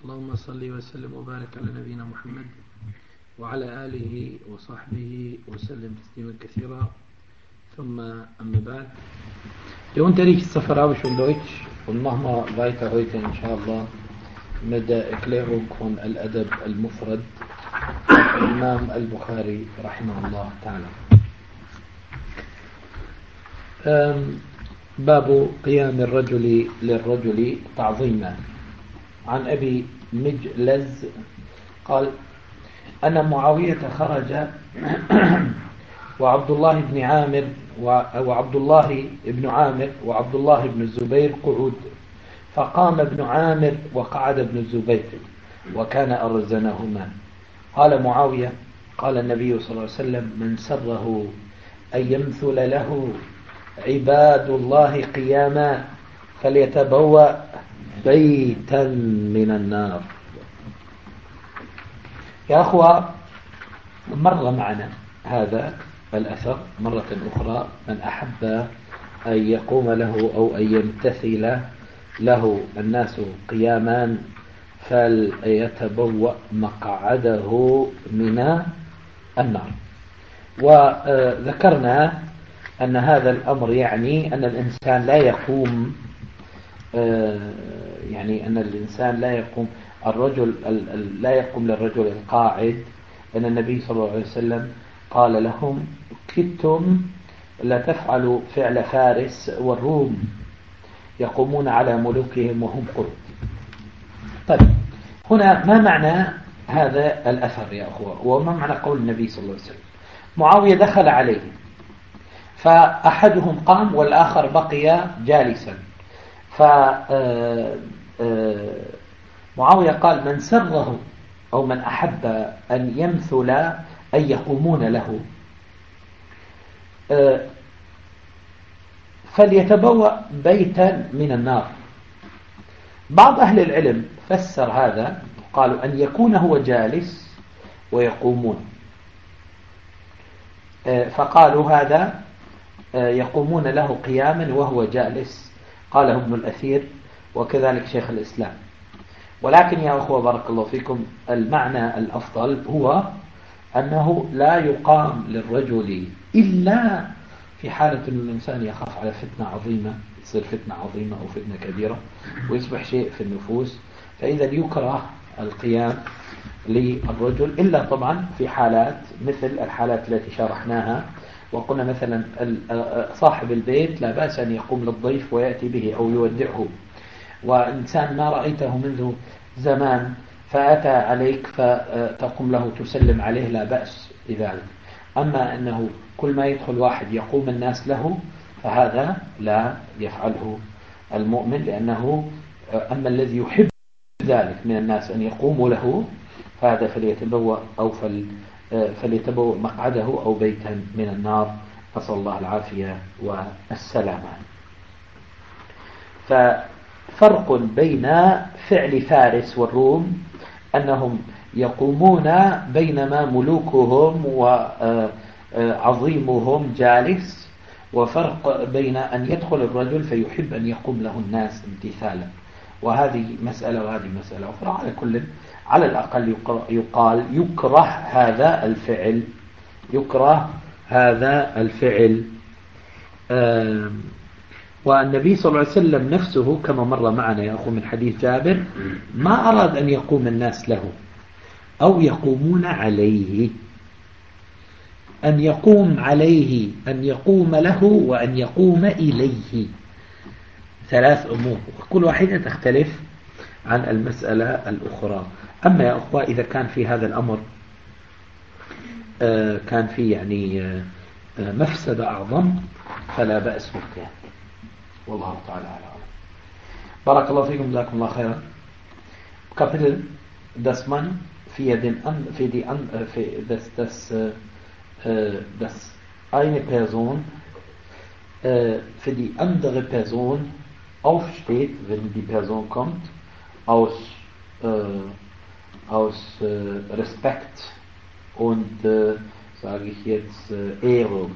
اللهم صل وسلم وبارك على نبينا محمد وعلى آله وصحبه وسلم تسليما كثيرا. ثم أما بعد. Det är inte riktigt Safarawi från Deutsch och mahma weiter heute inshallah med Erklärung von Al-Adab Al-Mufrad Imam Al-Bukhari rahimahullah ta'ala. باب قيام الرجل للرجل تعظيما. عن أبي مجلز قال أن معاوية خرج وعبد الله بن عامر وعبد الله بن عامر وعبد الله بن الزبير قعود، فقام ابن عامر وقعد ابن الزبير وكان أرزنهما. قال معاوية قال النبي صلى الله عليه وسلم من سره أن يمثل له عباد الله قياما فليتبوأ بيتا من النار. يا أخوة، مر معنا هذا الأثر مرة أخرى. من أحب أن يقوم له أو أن يمتثل له الناس قياما فليتبوأ مقعده من النار. وذكرنا أن هذا الأمر يعني أن الإنسان لا يقوم، يعني أن الإنسان لا يقوم، الرجل لا يقوم للرجل القاعد. أن النبي صلى الله عليه وسلم قال لهم كدتم لا تفعلوا فعل فارس والروم يقومون على ملوكهم وهم قرود. طيب، هنا ما معنى هذا الأثر يا أخوة؟ وما معنى قول النبي صلى الله عليه وسلم؟ معاوية دخل عليه فأحدهم قام والآخر بقي جالسا، معاوية قال من سره أو من أحب أن يمثل أن يقومون له فليتبوأ بيتا من النار. بعض أهل العلم فسر هذا قالوا أن يكون هو جالس ويقومون، فقالوا هذا يقومون له قياما وهو جالس، قاله ابن الأثير وكذلك شيخ الإسلام. ولكن يا أخوة بارك الله فيكم، المعنى الأفضل هو أنه لا يقام للرجل إلا في حالة أن الإنسان يخاف على فتنة عظيمة، يصير فتنة عظيمة أو فتنة كبيرة ويصبح شيء في النفوس، فإذا يكره القيام للرجل، إلا طبعا في حالات مثل الحالات التي شرحناها وقلنا مثلا صاحب البيت لا بأس أن يقوم للضيف ويأتي به أو يودعه، وإنسان ما رأيته منذ زمان فأتى عليك فتقوم له تسلم عليه، لا بأس بذلك. أما أنه كل ما يدخل واحد يقوم الناس له فهذا لا يفعله المؤمن، لأنه أما الذي يحب ذلك من الناس أن يقوموا له فهذا فليتبوأ مقعده أو بيتا من النار، نسأل الله العافية والسلامة. ففرق بين فعل فارس والروم أنهم يقومون بينما ملوكهم وعظيمهم جالس، وفرق بين أن يدخل الرجل فيحب أن يقوم له الناس امتثالا. وهذه مسألة وهذه مسألة أخرى. على كل، على الأقل يقال يكره هذا الفعل، يكره هذا الفعل. والنبي صلى الله عليه وسلم نفسه كما مر معنا يا أخو من حديث جابر ما أراد أن يقوم الناس له أو يقومون عليه، أن يقوم عليه، أن يقوم له، وأن يقوم إليه، ثلاث أمور كل واحدة تختلف عن المسألة الأخرى. أما يا أخوة إذا كان في هذا الأمر كان في يعني مفسدة أعظم فلا بأس بالقيام، والله تعالى أعلم. بارك الله فيكم، جزاكم الله خيرا. Kapitel, dass man dass eine Person für die andere Person aufsteht, wenn die Person kommt, aus Respekt und sage ich jetzt Ehrung.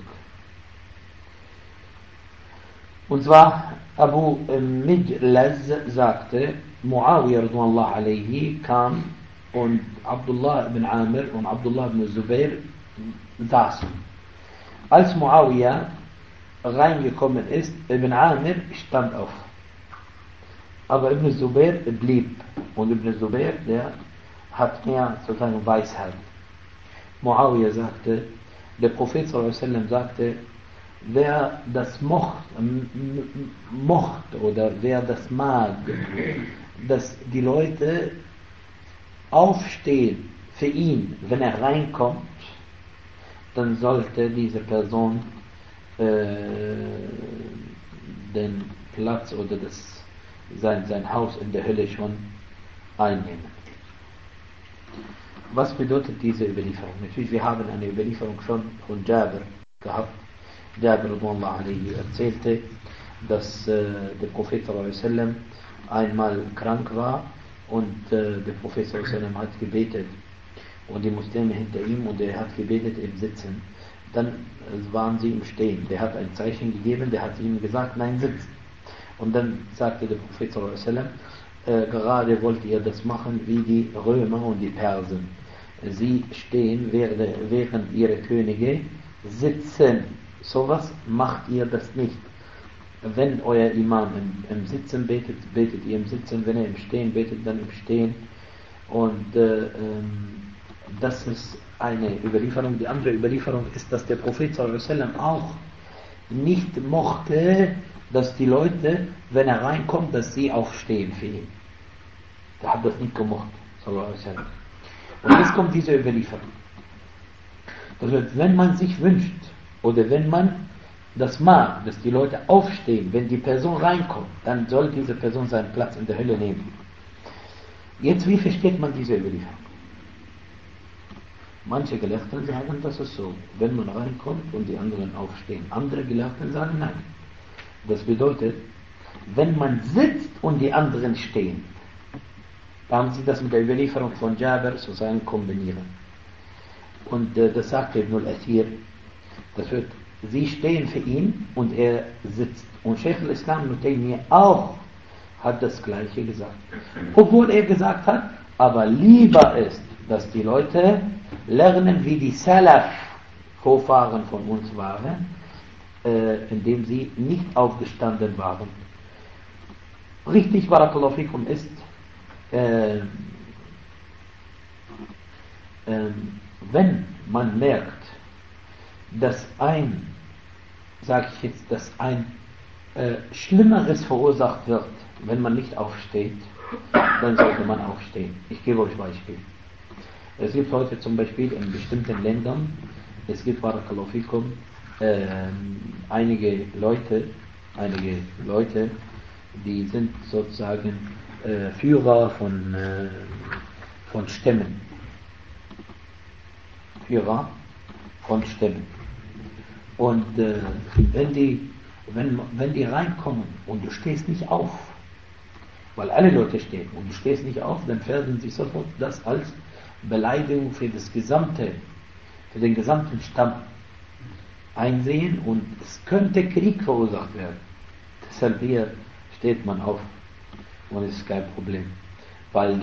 Und zwar Abu Mijlaz sagte, Muawiyah radhiyallahu alayhi kam und Abdullah ibn Amir und Abdullah ibn Zubair saßen. Als Muawiyah reingekommen ist, Ibn Amir stand auf. Aber Ibn Zubair blieb. Und Ibn Zubair, der hat mehr sozusagen Weisheit. Muawiyah sagte, der Prophet ﷺ sagte, wer das mocht oder wer das mag, dass die Leute aufstehen für ihn, wenn er reinkommt, dann sollte diese Person den Platz oder sein Haus in der Hölle schon einnehmen. Was bedeutet diese Überlieferung? Natürlich, wir haben eine Überlieferung schon von Jabir gehabt. Jabir radhiyallahu anhu erzählte, dass der Prophet ﷺ einmal krank war und der Prophet ﷺ hat gebetet und die Muslime hinter ihm und er hat gebetet im Sitzen. Dann waren sie im Stehen. Der hat ein Zeichen gegeben, der hat ihnen gesagt, nein, sitzen. Und dann sagte der Prophet ﷺ, gerade wollt ihr das machen wie die Römer und die Persen. Sie stehen, während ihre Könige sitzen. Sowas macht ihr das nicht. Wenn euer Imam im Sitzen betet, betet ihr im Sitzen. Wenn er im Stehen betet, dann im Stehen. Und das ist eine Überlieferung. Die andere Überlieferung ist, dass der Prophet ﷺ auch nicht mochte, dass die Leute, wenn er reinkommt, dass sie aufstehen für ihn. Er hat das nicht gemocht. Und jetzt kommt diese Überlieferung. Das heißt, wenn man sich wünscht, oder wenn man das mag, dass die Leute aufstehen, wenn die Person reinkommt, dann soll diese Person seinen Platz in der Hölle nehmen. Jetzt, wie versteht man diese Überlieferung? Manche Gelehrten sagen, das ist so, wenn man reinkommt und die anderen aufstehen. Andere Gelehrten sagen, nein. Das bedeutet, wenn man sitzt und die anderen stehen, dann haben sie das mit der Überlieferung von Jabir sozusagen kombinieren. Und das sagt Ibn al-Athir, das wird, sie stehen für ihn und er sitzt. Und Sheikh al-Islam Ibn Taymiyyah auch hat das Gleiche gesagt. Obwohl er gesagt hat, aber lieber ist, dass die Leute lernen, wie die Salaf, Vorfahren von uns waren, indem sie nicht aufgestanden waren. Richtig, Barakallahu fikum, ist, wenn man merkt, dass dass ein Schlimmeres verursacht wird, wenn man nicht aufsteht, dann sollte man aufstehen. Ich gebe euch Beispiel. Es gibt heute zum Beispiel in bestimmten Ländern, es gibt Barakallahu fikum, einige Leute, die sind sozusagen Führer von Stämmen. Führer von Stämmen. Und wenn die reinkommen und du stehst nicht auf, weil alle Leute stehen und du stehst nicht auf, dann werden sie sofort das als Beleidigung für den gesamten Stamm einsehen und es könnte Krieg verursacht werden. Deshalb hier steht man auf und es ist kein Problem, weil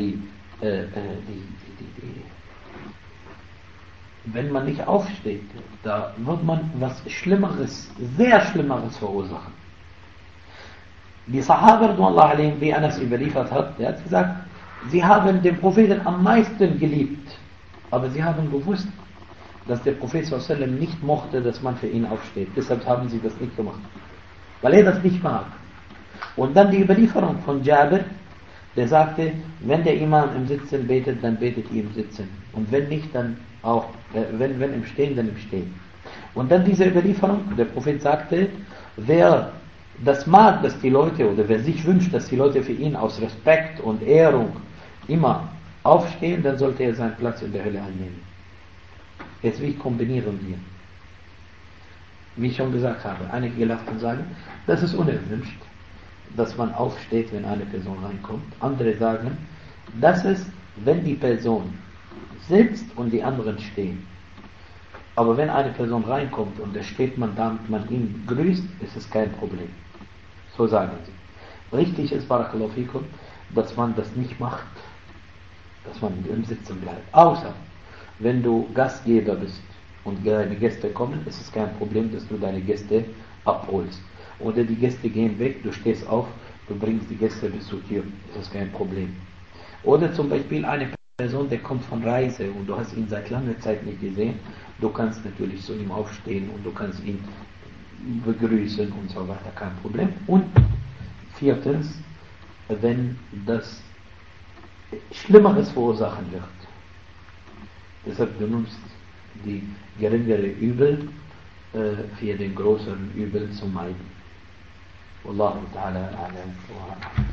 wenn man nicht aufsteht, da wird man was Schlimmeres, sehr Schlimmeres verursachen. Die Sahaba, wie Anas überliefert hat, der hat gesagt, sie haben den Propheten am meisten geliebt, aber sie haben gewusst, dass der Prophet ﷺ nicht mochte, dass man für ihn aufsteht. Deshalb haben sie das nicht gemacht, weil er das nicht mag. Und dann die Überlieferung von Jabir, der sagte, wenn der Imam im Sitzen betet, dann betet ihr im Sitzen. Und wenn nicht, dann auch, wenn im Stehen, dann im Stehen. Und dann diese Überlieferung, der Prophet sagte, wer das mag, dass die Leute, oder wer sich wünscht, dass die Leute für ihn aus Respekt und Ehrung immer aufstehen, dann sollte er seinen Platz in der Hölle einnehmen. Jetzt, wie kombinieren wir? Wie ich schon gesagt habe, einige Gelehrten sagen, das ist unerwünscht, dass man aufsteht, wenn eine Person reinkommt. Andere sagen, das ist, wenn die Person sitzt und die anderen stehen. Aber wenn eine Person reinkommt und da steht man da und man ihn grüßt, ist es kein Problem. So sagen sie. Richtig ist, Barakallahu fikum, dass man das nicht macht, dass man im Sitzen bleibt. Außer, wenn du Gastgeber bist und deine Gäste kommen, ist es kein Problem, dass du deine Gäste abholst. Oder die Gäste gehen weg, du stehst auf, du bringst die Gäste bis zur Tür, das ist kein Problem. Oder zum Beispiel eine Person, der kommt von Reise und du hast ihn seit langer Zeit nicht gesehen, du kannst natürlich zu ihm aufstehen und du kannst ihn begrüßen und so weiter, kein Problem. Und viertens, wenn das Schlimmeres verursachen wird. Deshalb du nimmst die geringere Übel für den größeren Übel zu meiden. Wallahu ta'ala a'lam wa a'lam.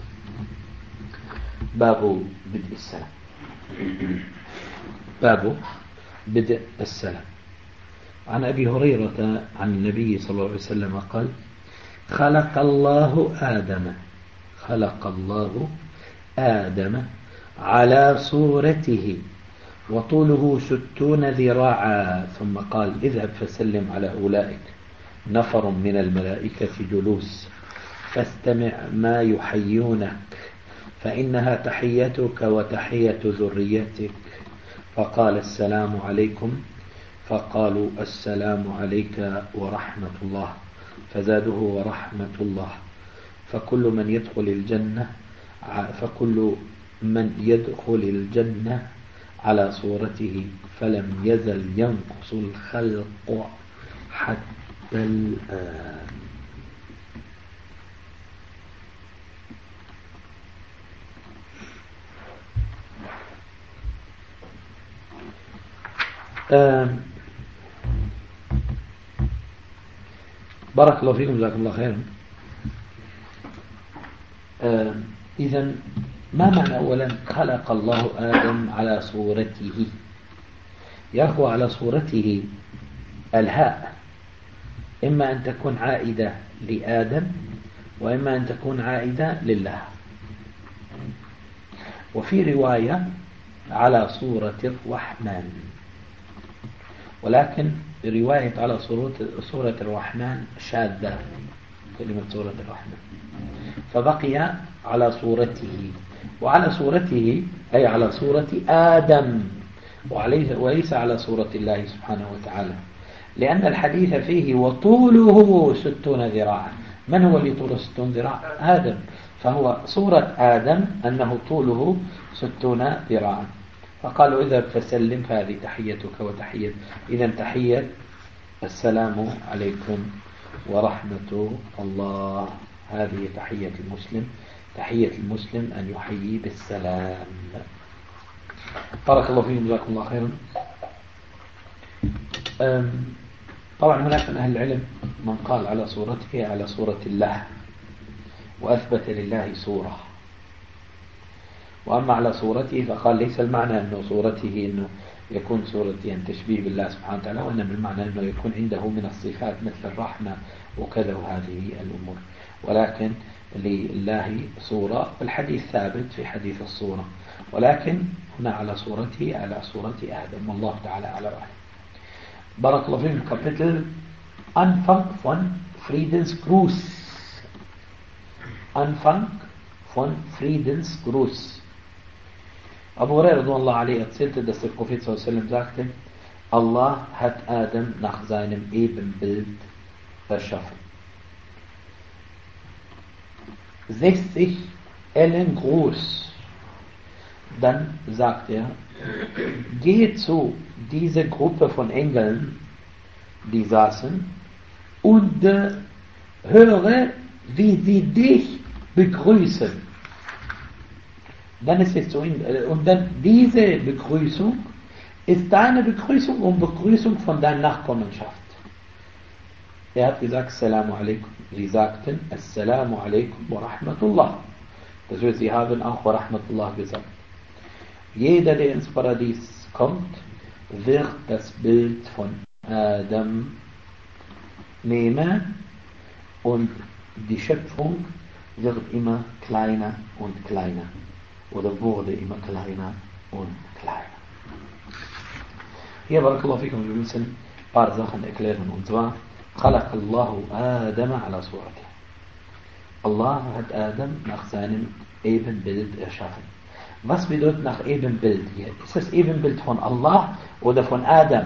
باب بدء السلام. باب بدء السلام. عن أبي هريرة عن النبي صلى الله عليه وسلم قال: خلق الله آدم على صورته وطوله 60 ذراعا، ثم قال: اذهب فسلم على أولئك نفر من الملائكة جلوس فاستمع ما يحيونك فإنها تحيتك وتحية ذريتك. فقال: السلام عليكم. فقالوا: السلام عليك ورحمة الله. فزاده: ورحمة الله. فكل من يدخل الجنة على صورته فلم يزل ينقص الخلق حتى الآن. بارك الله فيكم، جزاكم الله خيرا. إذن ما معنى أولا خلق الله آدم على صورته؟ يا أخوة، على صورته الهاء إما أن تكون عائدة لآدم وإما أن تكون عائدة لله. وفي رواية على صورة الرحمن، ولكن رواية على صورة الرحمن شاذة، كلمة صورة الرحمن، فبقي على صورته. وعلى صورته أي على صورة آدم وليس على صورة الله سبحانه وتعالى، لأن الحديث فيه وطوله 60 ذراعا. من هو اللي طوله 60 ذراع؟ آدم. فهو صورة آدم أنه طوله 60 ذراعا. فقالوا: اذهب فسلم، فهذه تحيتك وتحية. إذا تحية السلام عليكم ورحمة الله، هذه تحية المسلم. تحية المسلم أن يحيي بالسلام. بارك الله فيكم، جزاكم الله خيرا. طبعا هناك من أهل العلم من قال على صورته على صورة الله، وأثبت لله صورة. وأما على صورته فقال ليس المعنى أنه صورته أنه يكون صورة يعني تشبيه بالله سبحانه وتعالى، وإنما المعنى أنه يكون عنده من الصفات مثل الرحمة وكذا وهذه الأمور. ولكن لله صورة، الحديث ثابت في حديث الصورة، ولكن هنا على صورته على صورة آدم، والله تعالى على رأيه. بارك الله فيكم. Kapitel Anfang von Friedensgruß. Anfang von Friedensgruß. Abu Hurairah radhiyallahu anhu erzählte, dass der Prophet sallallahu alaihi wasallam sagte: Allah hat Adam nach seinem Ebenbild erschaffen. 60 Ellen groß. Dann sagt er: Gehe zu dieser Gruppe von Engeln, die saßen, und höre, wie sie dich begrüßen. Dann ist es so, und dann diese Begrüßung ist deine Begrüßung und Begrüßung von deiner Nachkommenschaft. Er hat gesagt: Assalamu alaikum. Sie sagten: Assalamu alaikum wa rahmatullah. Das heißt, sie haben auch wa rahmatullah gesagt. Jeder, der ins Paradies kommt, wird das Bild von Adam nehmen und die Schöpfung wird immer kleiner und kleiner oder wurde immer kleiner und kleiner. Hier, barakallahu fikum, wir müssen ein paar Sachen erklären, und zwar خلق الله آدم على صورته. Allah hat Adam nach seinem Ebenbild erschaffen. Was bedeutet nach Ebenbild hier? Ist das Ebenbild von Allah oder von Adam?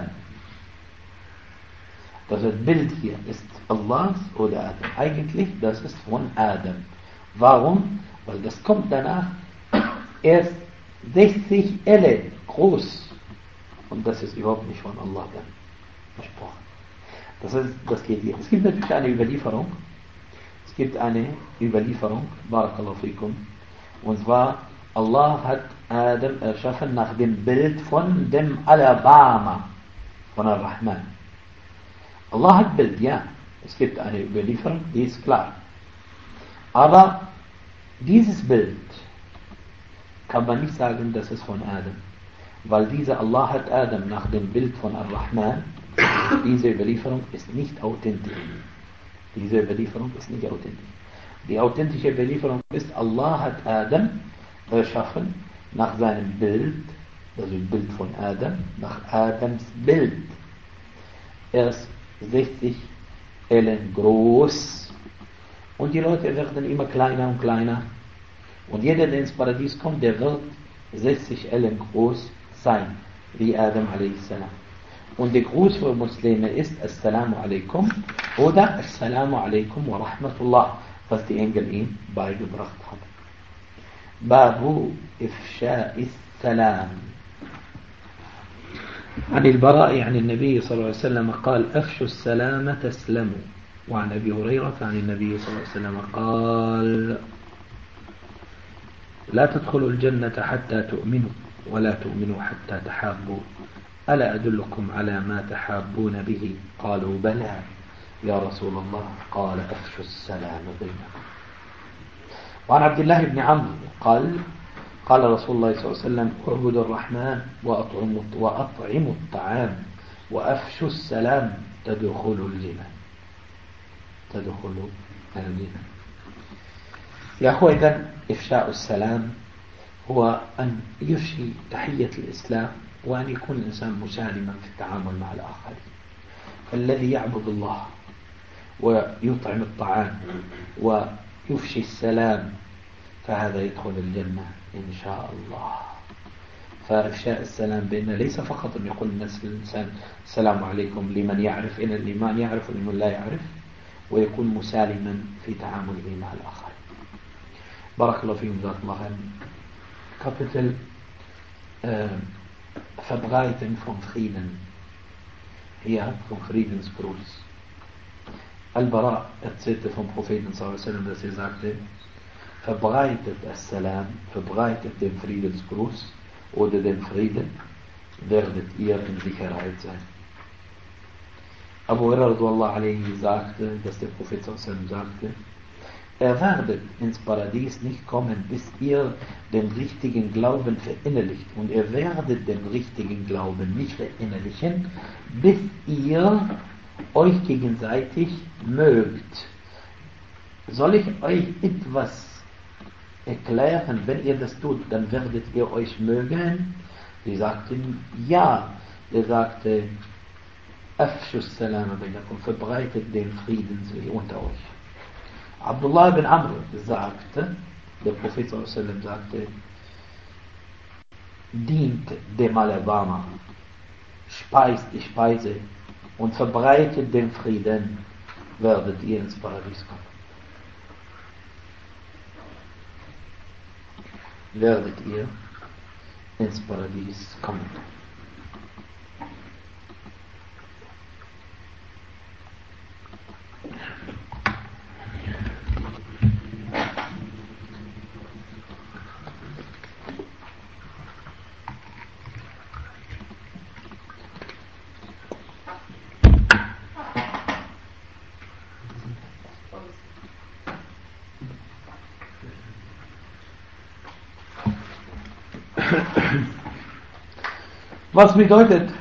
Das Bild hier ist Allahs oder Adam? Eigentlich, das ist von Adam. Warum? Weil das kommt danach erst 60 Elle groß. Und das ist überhaupt nicht von Allah dann gesprochen. Das geht hier. Es gibt natürlich eine Überlieferung. Es gibt eine Überlieferung, Barakallahu fikum. Und zwar, Allah hat Adam erschaffen nach dem Bild von dem Alabama, von Ar-Rahman. Allah hat Bild, ja. Es gibt eine Überlieferung, die ist klar. Aber dieses Bild kann man nicht sagen, das ist von Adam. Weil Allah hat Adam nach dem Bild von Ar-Rahman, diese Überlieferung ist nicht authentisch. Diese Überlieferung ist nicht authentisch. Die authentische Überlieferung ist, Allah hat Adam erschaffen nach seinem Bild, also Bild von Adam, nach Adams Bild. Er ist 60 Ellen groß und die Leute werden immer kleiner und kleiner. Und jeder, der ins Paradies kommt, der wird 60 Ellen groß sein, wie Adam a.s. Und der Gruß für Muslime ist Assalamu alaikum oder Assalamu alaikum wa rahmatullah, was die Engel ihm beigebracht haben. Babu Ifsha'is Salam. عن البراء عن النبي صلى الله عليه وسلم قال أفشوا السلام تسلموا. وعن أبي هريرة عن النبي صلى الله عليه وسلم قال لا تدخلوا الجنة حتى تؤمنوا ولا تؤمنوا حتى تحابوا ألا أدلكم على ما تحابون به قالوا بلى يا رسول الله قال أفشوا السلام بينكم. وعن عبد الله بن عمرو قال رسول الله صلى الله عليه وسلم اعبدوا الرحمن وأطعموا الطعام وأفشوا السلام تدخلوا الجنة. يا أخوة، إذن إفشاء السلام هو أن يفشي تحية الإسلام وأن يكون الإنسان مسالما في التعامل مع الآخرين. الذي يعبد الله ويطعم الطعام ويفشي السلام فهذا يدخل الجنة إن شاء الله. فإفشاء السلام بيننا ليس فقط أن يقول الإنسان السلام عليكم لمن يعرف إلى لمن يعرف ولمن لا يعرف، ويكون مسالما في تعامله مع الآخرين. بارك الله فيكم، جزاكم الله خيرا. Kapitel Verbreiten vom Frieden. Hier vom Friedensgruß. Al-Bara erzählte vom Propheten sallallahu alaihi wasallam, dass er sagte, verbreitet As-Salam, verbreitet den Friedensgruß oder den Frieden, werdet ihr in Sicherheit sein. Abu Hurairah sagte, dass der Prophet sallallahu alaihi wasallam sagte, ihr werdet ins Paradies nicht kommen, bis ihr den richtigen Glauben verinnerlicht. Und ihr werdet den richtigen Glauben nicht verinnerlichen, bis ihr euch gegenseitig mögt. Soll ich euch etwas erklären? Wenn ihr das tut, dann werdet ihr euch mögen? Sie sagten, ja. Er sagte, Afshus Salam bainakum, verbreitet den Frieden unter euch. Abdullah ibn Amr sagte, der Prophet sallallahu alaihi wasallam sagte, dient dem Alabama, speist die Speise und verbreitet den Frieden, werdet ihr ins Paradies kommen. Werdet ihr ins Paradies kommen. Was bedeuten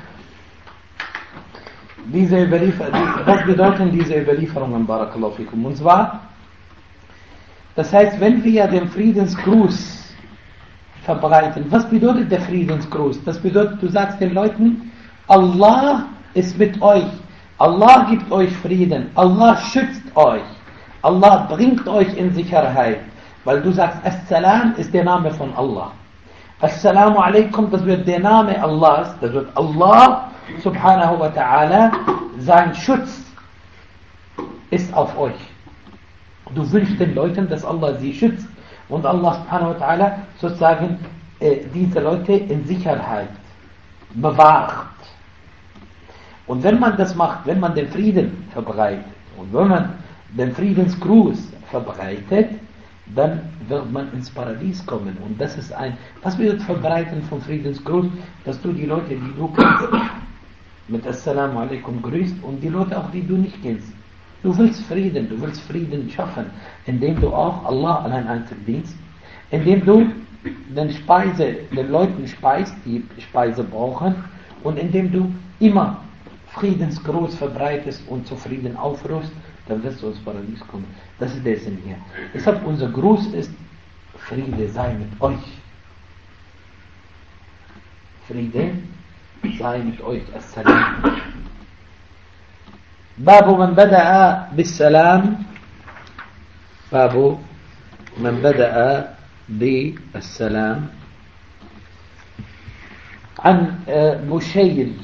diese Überlieferungen, Barakallahu fikum? Und zwar, das heißt, wenn wir den Friedensgruß verbreiten, was bedeutet der Friedensgruß? Das bedeutet, du sagst den Leuten, Allah ist mit euch, Allah gibt euch Frieden, Allah schützt euch, Allah bringt euch in Sicherheit. Weil du sagst, As-Salam ist der Name von Allah. Assalamu alaikum, das wird der Name Allahs, das wird Allah subhanahu wa ta'ala, sein Schutz ist auf euch. Du wünschst den Leuten, dass Allah sie schützt und Allah subhanahu wa ta'ala sozusagen diese Leute in Sicherheit bewahrt. Und wenn man das macht, wenn man den Frieden verbreitet und wenn man den Friedensgruß verbreitet, dann wird man ins Paradies kommen. Und das ist was wird Verbreiten von Friedensgruß? Dass du die Leute, die du kennst, mit Assalamu alaikum grüßt und die Leute auch, die du nicht kennst. Du willst Frieden schaffen, indem du auch Allah allein einzig dienst, indem du den Leuten speist, die Speise brauchen, und indem du immer Friedensgruß verbreitest und zu Frieden aufrufst, dann wirst du ins Paradies kommen. Das ist der Sinn hier. Deshalb unser Gruß ist: Friede sei mit euch. Friede sei mit euch. Assalam. Babu man bada'a bis salam. Babu man bada'a bis salam. عن بشير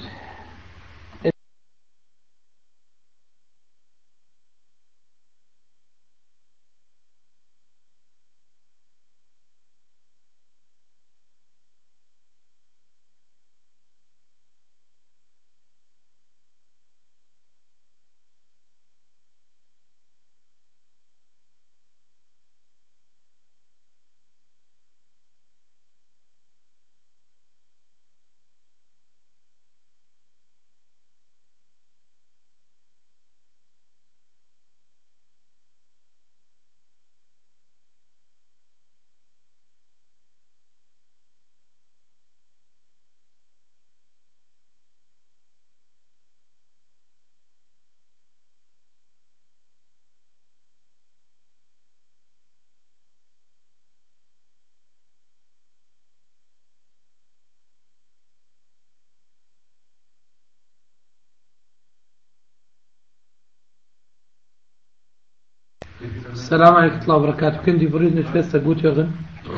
Assalamu alaikum wa barakatuh. Können die Brüder und Schwestern gut hören?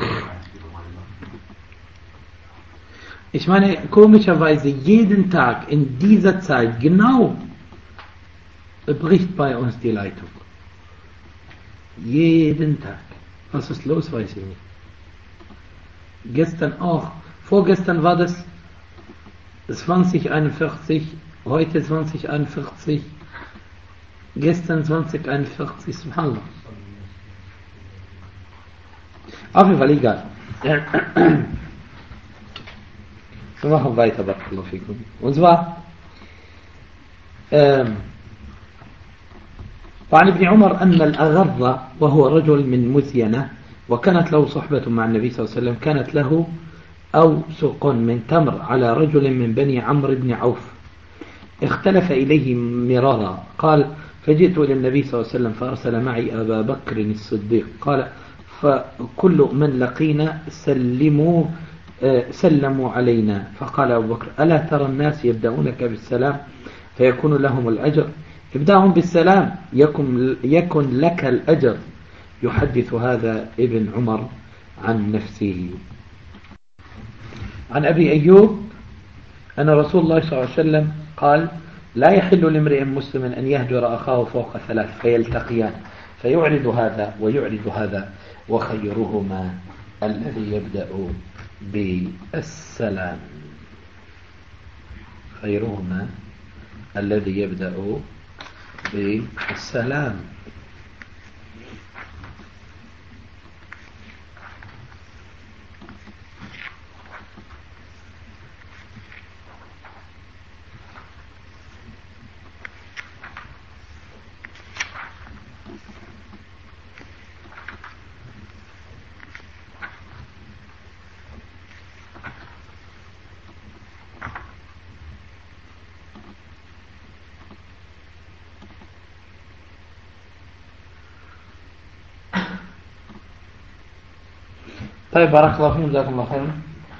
Ich meine, komischerweise jeden Tag in dieser Zeit genau bricht bei uns die Leitung. Jeden Tag. Was ist los, weiß ich nicht. Gestern auch. Vorgestern war das 2041, heute 2041, gestern 2041, subhanallah. Auf jeden Fall egal. Wir machen weiter, barakallahu fikum. Und zwar وعن ابن عمر أن الأغر وهو رجل من مزينة وكانت له صحبة مع النبي صلى الله عليه وسلم كانت له أوسق من تمر على رجل من بني عمرو بن عوف اختلف إليه مرارا قال فجئت إلى النبي صلى الله عليه وسلم فأرسل معي أبا بكر الصديق قال فكل من لقينا سلموا علينا فقال أبو بكر ألا ترى الناس يبدأونك بالسلام فيكون لهم الأجر ابدأهم بالسلام يكن لك الأجر يحدث هذا ابن عمر عن نفسه. عن أبي أيوب أن رسول الله صلى الله عليه وسلم قال لا يحل لامرئ مسلم أن يهجر أخاه فوق ثلاث فيلتقيان فيعرض هذا ويعرض هذا وخيرهما الذي يبدأ بالسلام. خيرهما الذي يبدأ بالسلام. طيب بارك الله فيكم جزاكم الله خيرا.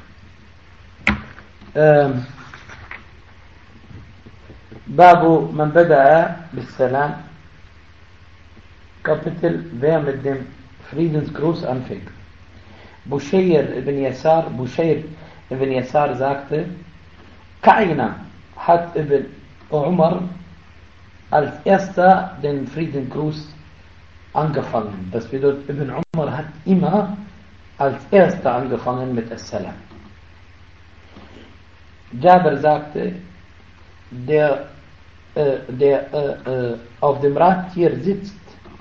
باب من بدأ بالسلام. Kapitel wer mit dem Friedensgruß anfängt. Bushair ibn Yasar sagte, keiner hat Ibn Umar als erster den Friedensgruß angefangen. Das bedeutet, Ibn Umar hat immer als erster angefangen mit As-Salam. Jabir sagte, der auf dem Radtier sitzt,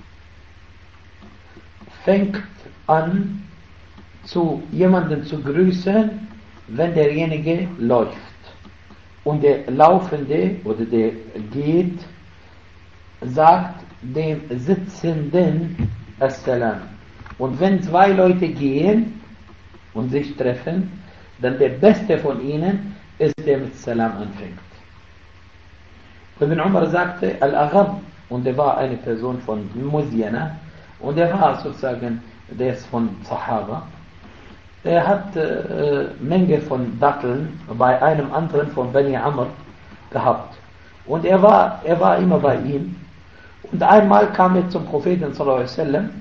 fängt an, jemanden zu grüßen, wenn derjenige läuft. Und der Laufende oder der geht, sagt dem Sitzenden Assalam. Und wenn zwei Leute gehen und sich treffen, dann der Beste von ihnen ist der mit Salam anfängt. Ibn Umar sagte, Al-Aghab, und er war eine Person von Muzyana, und er war sozusagen, der ist von Sahaba. Er hat Menge von Datteln bei einem anderen von Bani Amr gehabt. Und er war immer bei ihm. Und einmal kam er zum Propheten sallallahu alaihi wasallam.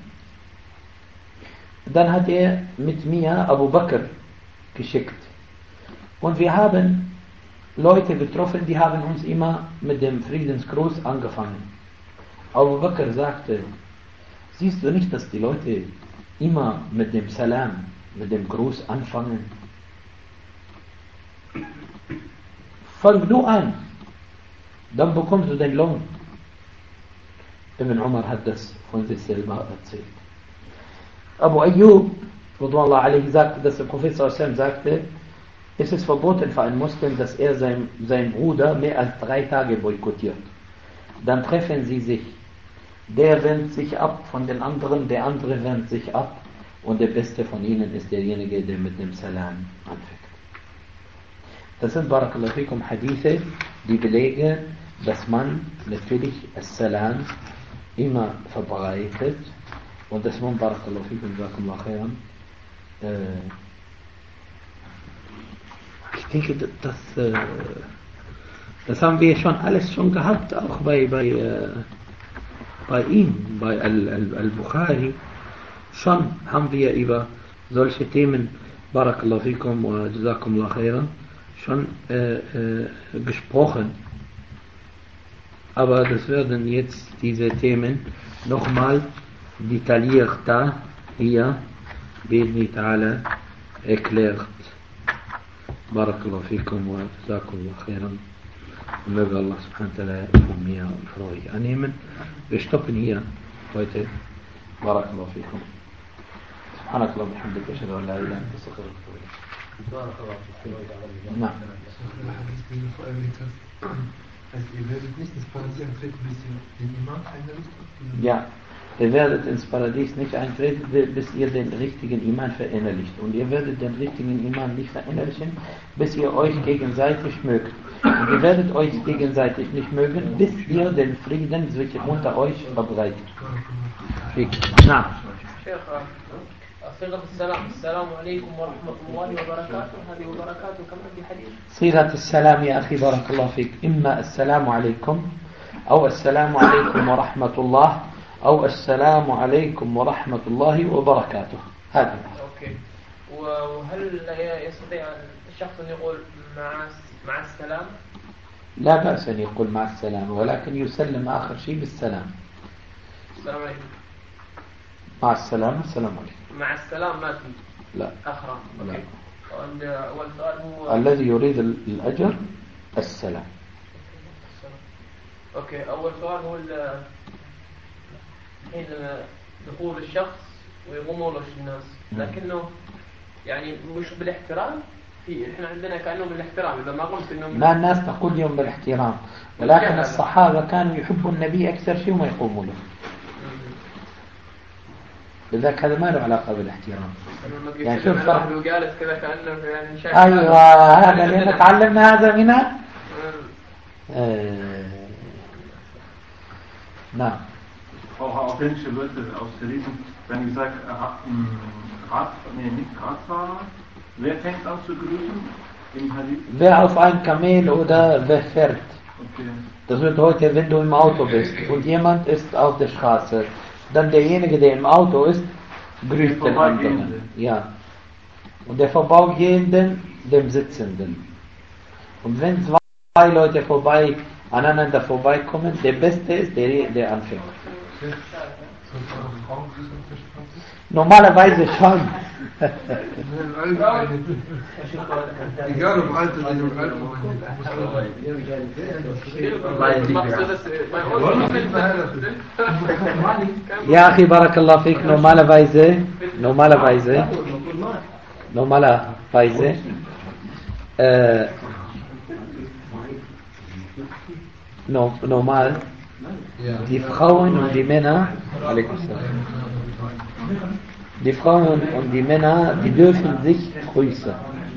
Dann hat er mit mir Abu Bakr geschickt. Und wir haben Leute getroffen, die haben uns immer mit dem Friedensgruß angefangen. Abu Bakr sagte, siehst du nicht, dass die Leute immer mit dem Salam, mit dem Gruß anfangen? Fang du an, dann bekommst du den Lohn. Ibn Umar hat das von sich selber erzählt. Abu Ayyub radhiyallahu anhu sagte, dass der Prophet sallallahu alaihi wasallam sagte, es ist verboten für einen Muslim, dass er seinen Bruder mehr als 3 Tage boykottiert. Dann treffen sie sich. Der wendet sich ab von den anderen, der andere wendet sich ab, und der Beste von ihnen ist derjenige, der mit dem Salam anfängt. Das sind Barakallahu fikum Hadithe, die belegen, dass man natürlich As-Salam immer verbreitet und dass man Barakallahu fikum Jazakumullahu khairan. Ich denke, das haben wir alles schon gehabt, auch bei ihm, bei Al-Bukhari. Schon haben wir über solche Themen, Barakallahu fikum wa Jazakumullahu khairan, schon gesprochen. Aber das werden jetzt diese Themen nochmal detaillierter hier Bidni Ta'ala erklärt. Barakallahu fikum wa Jazakumullahu khairan. Und möge Allah subhanahu wa ta'ala von mir und von euch annehmen. Wir stoppen hier heute. Barakallahu fikum. سبحانك اللهم وبحمدك اشهد ان لا اله الا انت استغفرك واتوب اليك. بارك الله فيك. نعم. Also ihr werdet nicht ins Paradies eintreten, bis ihr den Iman einrichtet? Ja, ihr werdet ins Paradies nicht eintreten, bis ihr den richtigen Iman verinnerlicht. Und ihr werdet den richtigen Iman nicht verinnerlichen, bis ihr euch gegenseitig mögt. Und ihr werdet euch gegenseitig nicht mögen, bis ihr den Frieden unter euch verbreitet. Na. صيغة السلام السلام عليكم ورحمة الله وبركاته هذه وبركاته كما في حديث صيغة السلام يا أخي بارك الله فيك إما السلام عليكم أو السلام عليكم ورحمة الله أو السلام عليكم ورحمة الله وبركاته هذه. أوكي. وهل يستطيع الشخص أن يقول مع السلام؟ لا بأس أن يقول مع السلام ولكن يسلم آخر شيء بالسلام. السلام عليكم. مع السلام السلام عليكم. مع السلام ما في لا أخرى. أوكي. والسؤال هو الذي يريد الأجر السلام. أوكي. أول سؤال هو حين دخول الشخص ويضموا له الناس لكنه يعني مش بالاحترام. احنا عندنا كأنه بالاحترام إذا ما قمت إنه ما الناس تقول اليوم بالاحترام ولكن الصحابة كانوا يحبوا النبي أكثر شيء وما يقوموا له. لذلك هذا ما له علاقة بالاحترام. يعني شوف فرق وجالس كذا كأنه يعني شايف. أيوة هذا لأن تعلمنا هذا منها. نعم. Auch authentische Leute aus der Riesen werden gesagt, nicht Radfahrer. Wer fängt an zu grüßen im Hadith? Wer auf ein Kamel oder wer fährt? Okay. Das wird heute, wenn du im Auto bist und jemand ist auf der Straße, dann derjenige, der im Auto ist, grüßt den anderen. Ja. Und der Vorbeigehenden dem Sitzenden. Und wenn zwei Leute aneinander vorbeikommen, der Beste ist der anfängt. Normalerweise schon. Egal ob alt oder jung, alt Machst du das bei uns? Ja, Akhi, Barakallah Fik, normalerweise, normal, die Frauen und die Männer, die dürfen sich grüßen.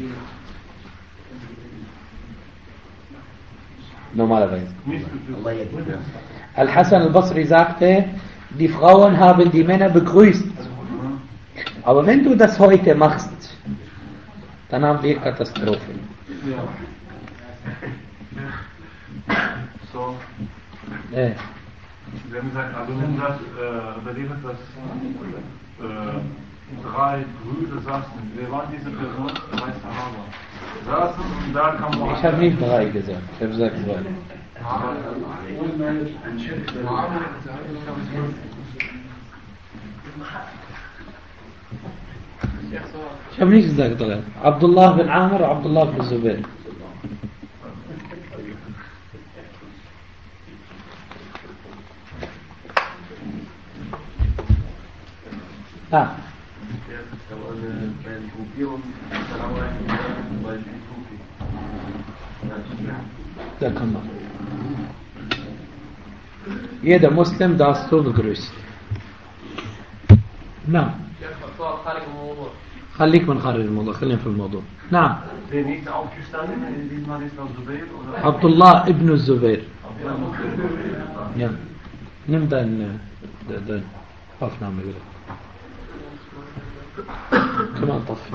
Normalerweise. Al-Hassan al-Basri sagte, die Frauen haben die Männer begrüßt. Aber wenn du das heute machst, dann haben wir Katastrophe. So. Sie haben gesagt, also wenn das überliefert, dass drei Brüder saßen. Wer waren diese Personen? Drei Sahaba. Saßen und da kam noch. Ich habe nicht drei gesagt, ich habe gesagt zwei. Ich habe nicht gesagt drei. Abdullah bin Amr, Abdullah bin Zubair. Ah. Da kann man. Jeder Muslim darf so begrüßen. نعم. خليك من خارج الموضوع، خلينا في الموضوع. نعم. Der nicht aufgestanden in diesem Mal ist Zubair oder? Abdullah ibn Zubair. Ja. Nimm deine Aufnahme wieder. كمان طفي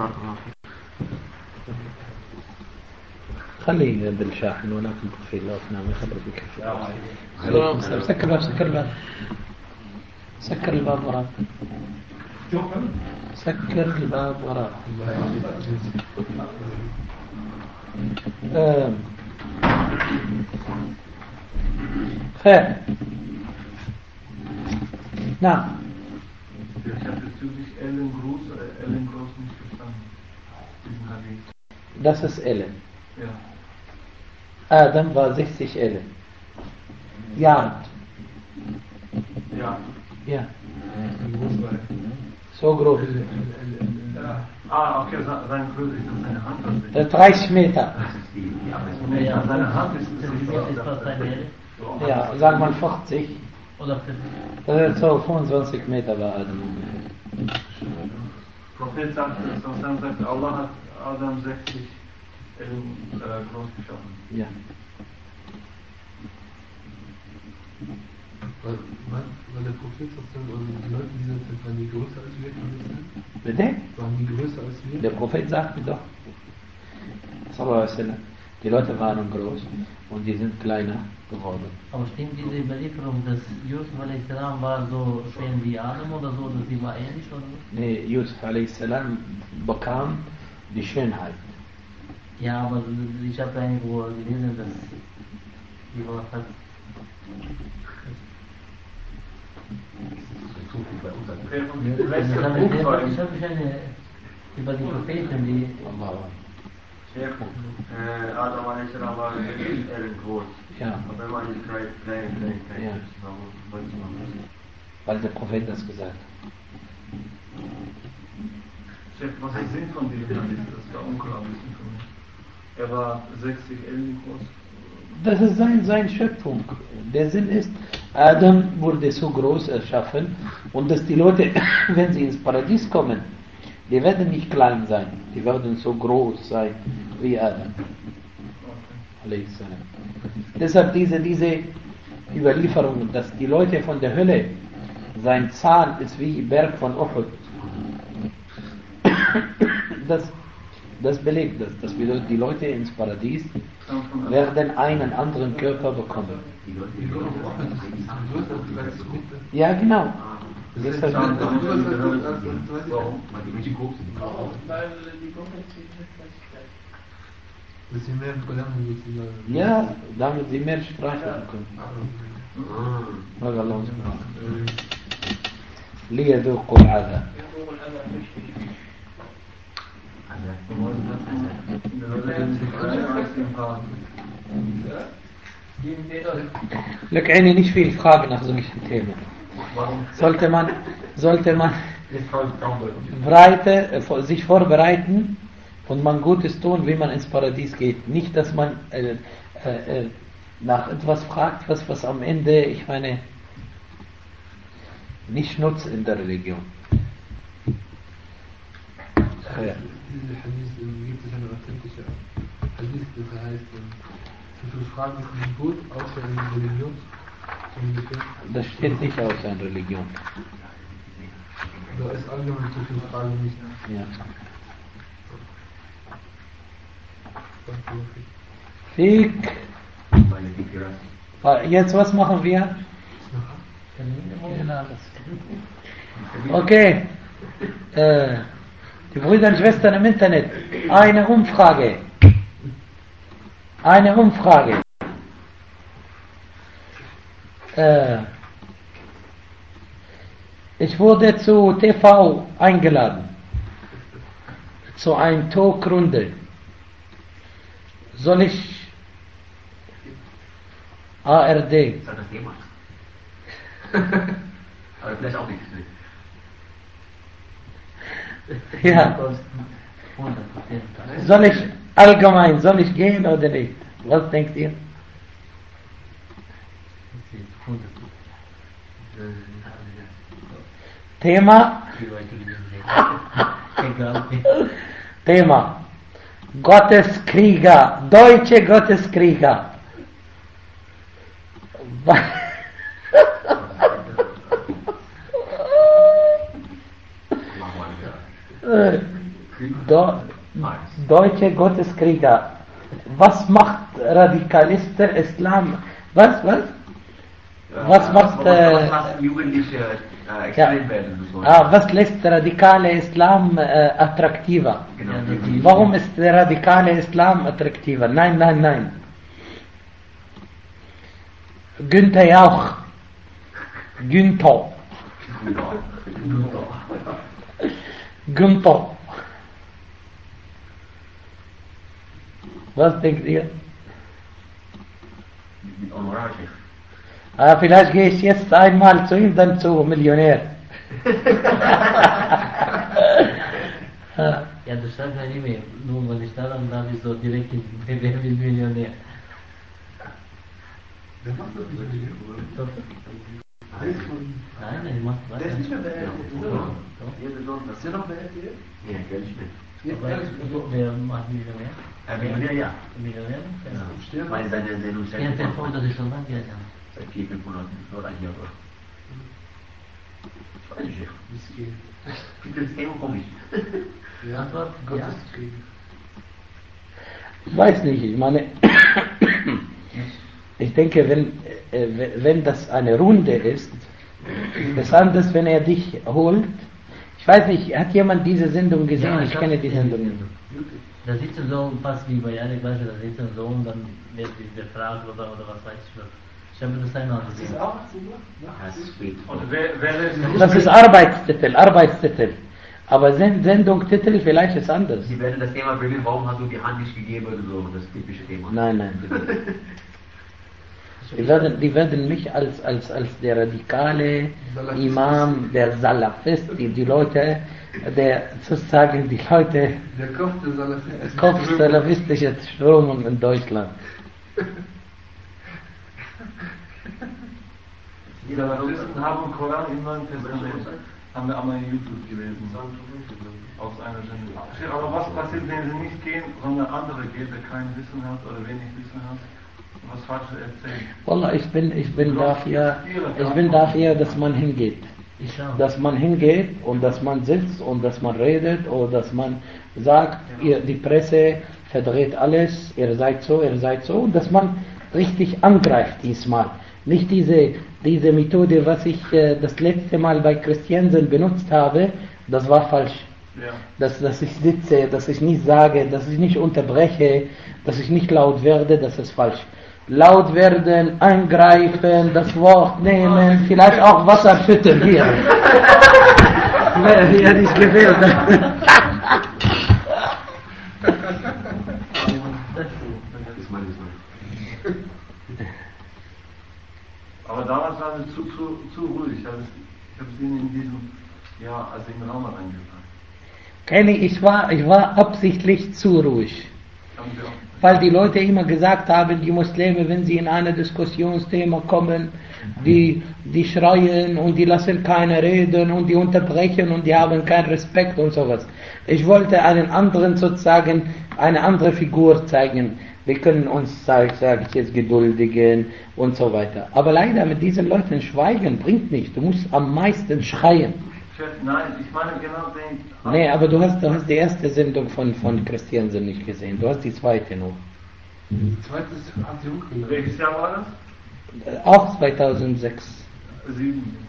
خليه بالشاحن ولكن طفي الأفنان يخبر بك عليكم السلام. سكر الباب وراك سكر الباب وراك. خير. نعم. Ich habe bezüglich Ellen Groß nicht verstanden. Diesen Hadith. Das ist Ellen. Ja. Adam war 60 Ellen. Jahre. Ja. Ja. So groß. Ah, okay, seine Größe ist seine Hand. 30 Meter. Ja, seine Hand ist Ja, sagen wir 40. Oder So 25 Meter war Adam ungefähr. Prophet sagt, Allah hat Adam 60 groß geschaffen. Ja. Weil der Prophet also die Leute in dieser Zeit waren die größer als wir gewesen? Bitte? Waren die größer als wir? Der Prophet sagte doch, sallallahu alaihi wasallam, die Leute waren groß und die sind kleiner geworden. Aber stimmt diese Überlieferung, dass Yusuf a.s. war so schön wie Adam oder so, dass sie war ähnlich oder so? Nee, Yusuf a.s. bekam die Schönheit. Ja, aber ich habe irgendwo gelesen, dass die war fast. Ich habe eine über die Propheten, die. Adam a.s. war groß. Ja. Und dann waren die klein. Ja. Weil der Prophet das gesagt hat. Chef, was ist der Sinn von diesem Hadith? Das war unklar ein bisschen für mich. Er war 60 Ellen groß. Das ist seine Schöpfung. Der Sinn ist, Adam wurde so groß erschaffen und dass die Leute, wenn sie ins Paradies kommen, die werden nicht klein sein, die werden so groß sein wie Adam. Deshalb diese Überlieferung, dass die Leute von der Hölle, sein Zahn ist wie Berg von Uhud. Das belegt das, dass die Leute ins Paradies werden einen anderen Körper bekommen. Ja, genau. Gehst heißt, du- du hast halt also, Warum? Weil die nicht guckst. Weil die Grundsätzlichkeit. dass sie mehr verlangen sozusagen. Ja, damit sie mehr Strafe bekommen. هذا الله سبحانه ليذوقوا العذاب. يقوم الأذى مشكلة. Geben wir das. لك عيني nicht viel Fragen nach solchen Themen. Sollte man sich vorbereiten und man Gutes tun, wie man ins Paradies geht. Nicht, dass man nach etwas fragt, was am Ende, ich meine, nicht nutzt in der Religion. Ja. Diese Hadith gibt es eine authentische Hadith, das heißt, zu viel Fragen ist nicht gut, außer in der Religion. Das steht nicht aus einer Religion. Da ist allgemein zu viel Fragen nicht. Ja. Fick. Jetzt was machen wir? Okay. Die Brüder und Schwestern im Internet. Eine Umfrage. Ich wurde zu TV eingeladen. Zu einer Talkrunde. Soll ich ARD? Das ist das Thema. Aber vielleicht auch nicht. Ja. 100%. Soll ich gehen oder nicht? Was denkt ihr? Das ist 100%. Thema? Egal. Thema. Gotteskrieger. Deutsche Gotteskrieger. Deutsche Gotteskrieger. Was macht Radikalisten Islam? Was? Was macht Jugendliche extrem werden? was lässt radikale Islam attraktiver? Genau. Warum ist der radikale Islam attraktiver? Nein. Günther Jauch. Günther. Was denkt ihr? Mit Honorarchef. Vielleicht gehe ich jetzt einmal zu ihm, dann zu Millionär. Ja, du schreibst ja nicht mehr. Nur wenn ich da dann darf ich so direkt in Wer wird Millionär. Wer macht das nicht mit dir? Nein, ich mach was. Der ist nicht mehr bei RTL. Ist der noch bei RTL? Ja, gar nicht mehr. Wer macht Millionär? Millionär, ja. Millionär? Ja. Weil seine Sendung Ja, der Fonds, das ist schon lange her. seit 400, 500 oder ein Jahr. Ich weiß nicht. Miskin. Ich bin jetzt eben komisch. Ja, Antwort? Gotteskrieg. Ich weiß nicht, ich meine, ich denke, wenn das eine Runde ist, ist anders, wenn er dich holt. Ich weiß nicht, hat jemand diese Sendung gesehen? Ja, ich kenne die Sendung nicht. Da sitzen so fast wie bei Janik, weißt du, da sitzen so und dann wird gefragt oder was weiß ich was. Ich habe das einmal gesehen. Das ist spät. Und wer ist Das ist Arbeitstitel. Aber Sendungstitel vielleicht ist anders. Sie werden das Thema bringen, warum hast du die Hand nicht gegeben oder so, das typische Thema. Nein. Die werden mich als der radikale Imam, der Salafist, die Leute, der sozusagen die Leute, Der Kopf der salafistische Strömung in Deutschland. Die Salafisten haben im Koran im Neuen Testament, haben wir einmal in YouTube gelesen, aus einer Sendung. Aber was passiert, wenn sie nicht gehen, sondern andere geht, der kein Wissen hat oder wenig Wissen hat, was Falsches erzählen? Wallah, ich bin dafür, dass man hingeht. Ich auch. Dass man hingeht und dass man sitzt und dass man redet oder dass man sagt, die Presse verdreht alles, ihr seid so und dass man richtig angreift diesmal. Nicht diese Methode, was ich das letzte Mal bei Christiansen benutzt habe, das war falsch. Ja. Dass ich sitze, dass ich nicht sage, dass ich nicht unterbreche, dass ich nicht laut werde, das ist falsch. Laut werden, eingreifen, das Wort nehmen, vielleicht auch Wasser schütten hier. Wer hier nicht gewählt. Das ist meine Meinung. Aber damals waren sie zu ruhig. Ich habe es ihnen in diesem Jahr, als ich im Raum reingebracht. Kenny, ich war absichtlich zu ruhig. Haben sie auch. Weil die Leute immer gesagt haben, die Muslime, wenn sie in ein Diskussionsthema kommen, die schreien und die lassen keine reden und die unterbrechen und die haben keinen Respekt und sowas. Ich wollte einen anderen sozusagen, eine andere Figur zeigen. Wir können uns, sage ich jetzt, geduldigen und so weiter. Aber leider mit diesen Leuten schweigen bringt nicht. Du musst am meisten schreien. Chef, nein, ich meine genau den. Nee, aber du hast die erste Sendung von Christiansen nicht gesehen. Du hast die zweite noch. Die zweite ist Anti-Ukraine. Welches Jahr war das? Auch 2006. 7.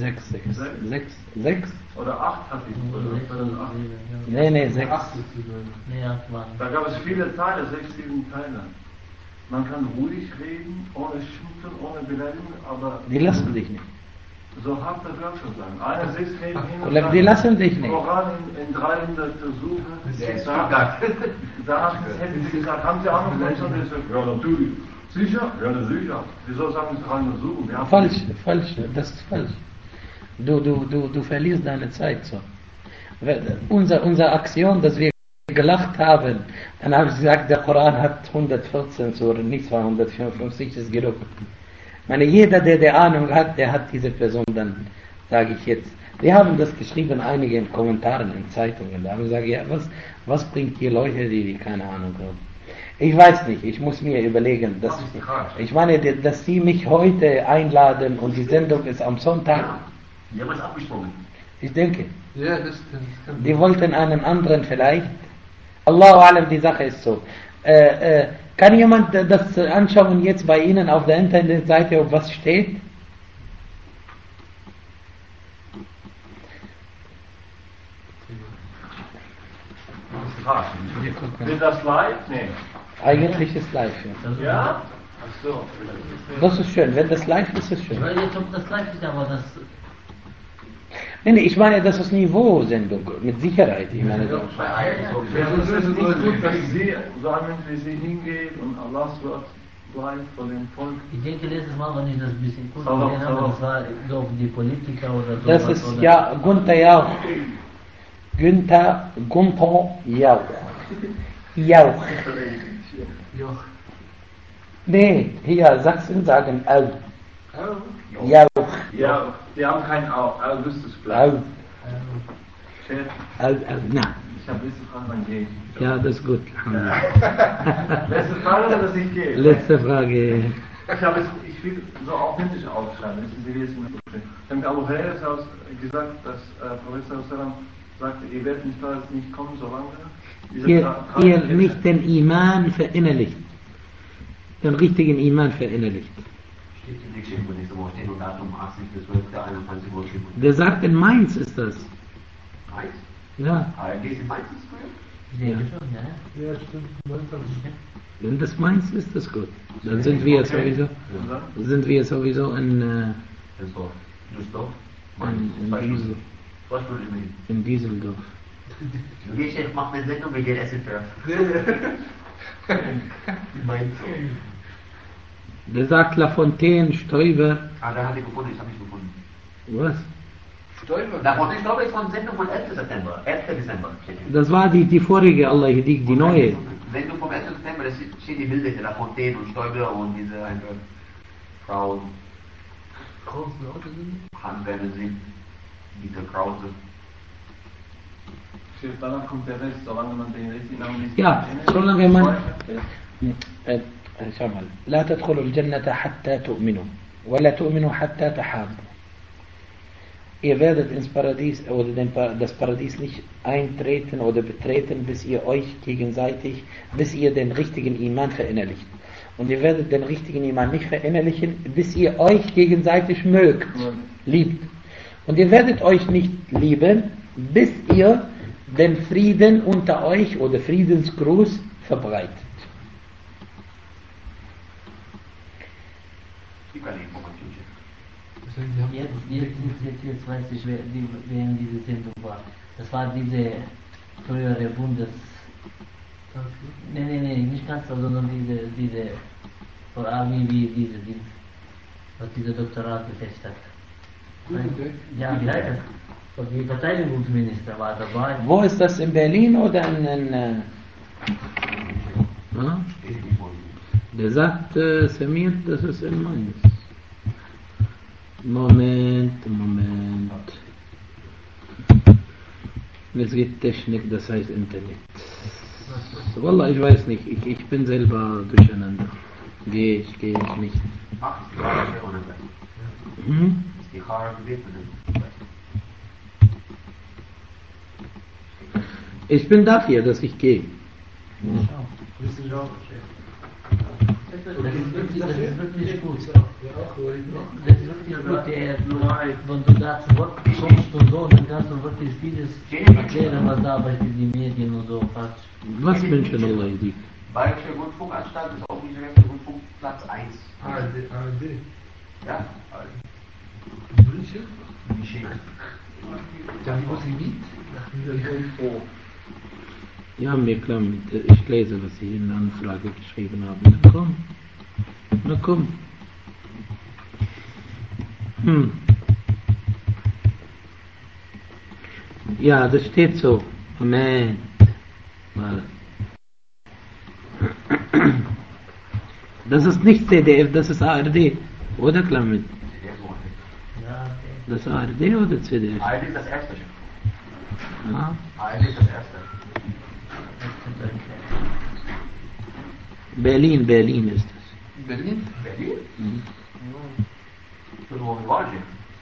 6? Oder 8 hatte ich. Oder 2008. Nee, 6. Nee, 8 waren. Da gab es viele Teile, 6, 7 Teile. Man kann ruhig reden, ohne Schimpfen, ohne Beleidigung, aber Die lassen dich nicht. so hart das Wörter sagen. Einer sitzt neben ihm und Oder die lassen dich nicht. Koran in 300 Versuche. Der ist Da hätten sie gesagt, haben sie auch noch Menschen? Und ich sage, ja natürlich. Sicher? Ja, sicher. Wieso sagen sie 300 Versuche? Wir haben Falsch, das ist falsch. Du verlierst deine Zeit so. Unsere Aktion, dass wir gelacht haben, dann habe ich gesagt, der Koran hat 114 Suren, nicht 254, ist genug. Ich meine, jeder, der Ahnung hat, der hat diese Person dann, sage ich jetzt. Wir haben das geschrieben, einige in Kommentaren, in Zeitungen. Da haben wir gesagt, ja, was bringt die Leute, die keine Ahnung haben? Ich weiß nicht, ich muss mir überlegen, ich meine, dass Sie mich heute einladen und die Sendung ist am Sonntag. Die haben es abgesprungen. Ich denke, Ja, das kann die wollten einen anderen vielleicht. Allahu Alam, die Sache ist so. Kann jemand das anschauen jetzt bei Ihnen auf der Internetseite, ob was steht? Wir gucken. Wird das live? Nee. Eigentlich ist live. Ja. Ja? Ach so. Das ist schön, wenn das live ist, ist es schön. Ich weiß jetzt, ob das gleich ist, aber das. Nee, ich meine, das ist Niveau-Sendung, mit Sicherheit. Ich meine, so. Bei Eiern ist Ja, es ist nicht gut, dass Sie sagen, wie Sie hingehen und Allahs Wort bleibt von dem Volk. Ich denke, letztes Mal, wenn ich das ein bisschen kurz Salah, gesehen habe, Salah. das war so die Politiker oder so. Das ist ja Günther Jauch. Günther Jauch. Jauch. Joch. Nee, hier Sachsen sagen Au. Oh. Jauch. Ja, die haben kein Augustusblatt. Au. Chef, Au. Na, ich habe letzte Frage, dann gehe ich. ja, das ist gut. Alhamdulillah. Letzte Frage oder dass ich gehe? Letzte Frage. Ich will so authentisch aufschreiben. Sie lesen nicht. Dann hat Abu Hurairah gesagt, dass Prophet sallam sagte, ihr werdet nicht kommen, solange Ihr nicht den Iman verinnerlicht. Den richtigen Iman verinnerlicht. Steht in nächste Woche stehen und Datum 80 bis 12. 21 Uhr. Der sagt, in Mainz ist das. Mainz? Ja, ARD ist in Mainz ist früher? Ich denke schon, ja. Ja, stimmt. 29. wenn das Mainz ist, das gut. Dann sind wir sowieso in Düsseldorf. Düsseldorf? Diesel, Was würde ich mir? in Dieseldorf. Okay, Chef, mach eine Sendung, wir gehen essen für. Mainz. Der sagt Lafontaine, Stoiber. Ah, da hatte ich gefunden, ich habe nicht gefunden. Was? Stolper. Lafontaine, ich glaube, ist von Sendung von 11. September. 11. Dezember. steht hier. Das war die vorige, Allah Yahdik, die neue. Sendung vom 11. September, da stehen die Bilder, Lafontaine und Stoiber und diese eine Frau Großen Auto sind. Handwerker sind, Dieter Krause. Danach kommt der Rest, solange man den richtigen Namen nicht Ja, kennt. solange man schau mal, لا تدخلوا الجنة حتى تؤمنوا ولا تؤمنوا حتى تحابوا. Ihr werdet ins Paradies oder das Paradies nicht eintreten oder betreten, bis ihr euch gegenseitig, bis ihr den richtigen Iman verinnerlicht. Und ihr werdet den richtigen Iman nicht verinnerlichen, bis ihr euch gegenseitig mögt, liebt. Und ihr werdet euch nicht lieben, bis ihr den Frieden unter euch oder Friedensgruß verbreitet. Jetzt weiß ich, wer in diese Sendung war. Das war diese frühere Nee, nicht Kanzler, sondern diese vor allem wie diese Dings, was dieser Doktorat gefälscht hat. Ja, wie heißt das? Die Verteidigungsminister war dabei. Wo ist das, in Berlin oder in Der sagt Samir, das ist in Mainz. Moment. Es gibt Technik, das heißt Internet. Wallah, ich weiß nicht, ich bin selber durcheinander. Gehe ich nicht. Ach, ist die Haare oder nicht? Ist die Haare gewählt oder nicht? Ich bin dafür, dass ich gehe. Das ist wirklich gut. Das ist wirklich gut, wenn du das Wort kommst und so, dann kannst du wirklich vieles erklären, was da bei den Medien und so falsch. Was wünschen Allah die? Bayerische Rundfunkanstalt ist auch nicht direkt Rundfunk Platz 1. ARD. Ja, München? Michel. Ja, die was mit? Ja, mir klar, ich lese, was Sie in der Anfrage geschrieben haben. Na komm. Ja, das steht so. Moment. Mal. Das ist nicht CDF, das ist ARD. Oder Klammer? Das ist ARD oder CDF? ARD ist das erste. Ja. ARD ist das erste. Berlin ist das. Berlin? Berlin? Mhm. Für wo wir waren.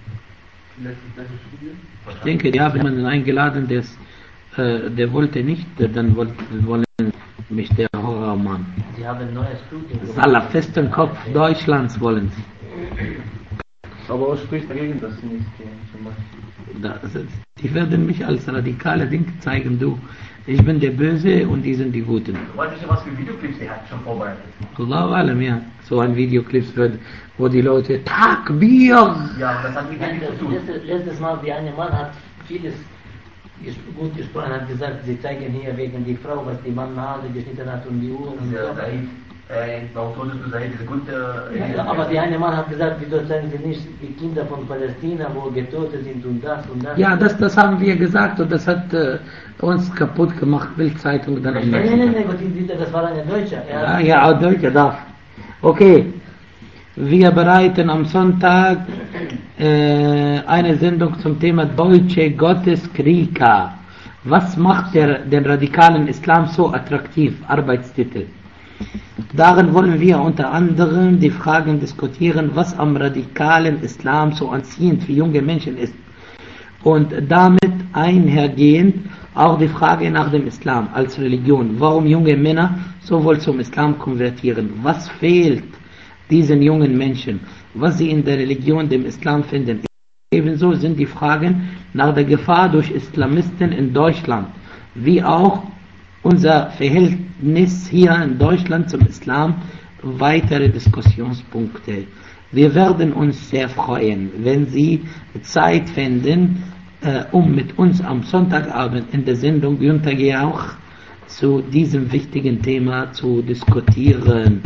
Ich denke, die haben jemanden eingeladen, der wollte nicht, dann wollen mich der Horrormann. Sie haben ein neues Studium. Salafisten Kopf Deutschlands wollen sie. Aber was spricht dagegen, dass sie nicht gehen, zum Beispiel? Die werden mich als radikale Ding zeigen, du. Ich bin der Böse und die sind die Guten. Du weißt nicht, was für Videoclips die hat schon vorbereitet. Allahu alam, ja. So ein Videoclips wird, wo die Leute Takbir. Ja, das hat mit Nein, dem zu tun. letztes Mal, wie ein Mann hat vieles gut gesprochen, hat gesagt, sie zeigen hier wegen die Frau, was die Mann Haare geschnitten hat und die Uhren und so. Warum solltest du sagen, diese gute... Ja, aber der eine Mann hat gesagt, wieso zeigen sie nicht die Kinder von Palästina, wo getötet sind und das und das. Ja, das haben wir gesagt und das hat uns kaputt gemacht, Bildzeitung dann. Nein, das war ein Deutscher. Ja, auch Deutscher darf. Okay, wir bereiten am Sonntag eine Sendung zum Thema Deutsche Gotteskrieger. Was macht den radikalen Islam so attraktiv? Arbeitstitel. Darin wollen wir unter anderem die Fragen diskutieren, was am radikalen Islam so anziehend für junge Menschen ist. Und damit einhergehend auch die Frage nach dem Islam als Religion. Warum junge Männer sowohl zum Islam konvertieren? Was fehlt diesen jungen Menschen? Was sie in der Religion, dem Islam finden? Ebenso sind die Fragen nach der Gefahr durch Islamisten in Deutschland, wie auch unser Verhältnis hier in Deutschland zum Islam, weitere Diskussionspunkte. Wir werden uns sehr freuen, wenn Sie Zeit finden, um mit uns am Sonntagabend in der Sendung Günther Jauch zu diesem wichtigen Thema zu diskutieren.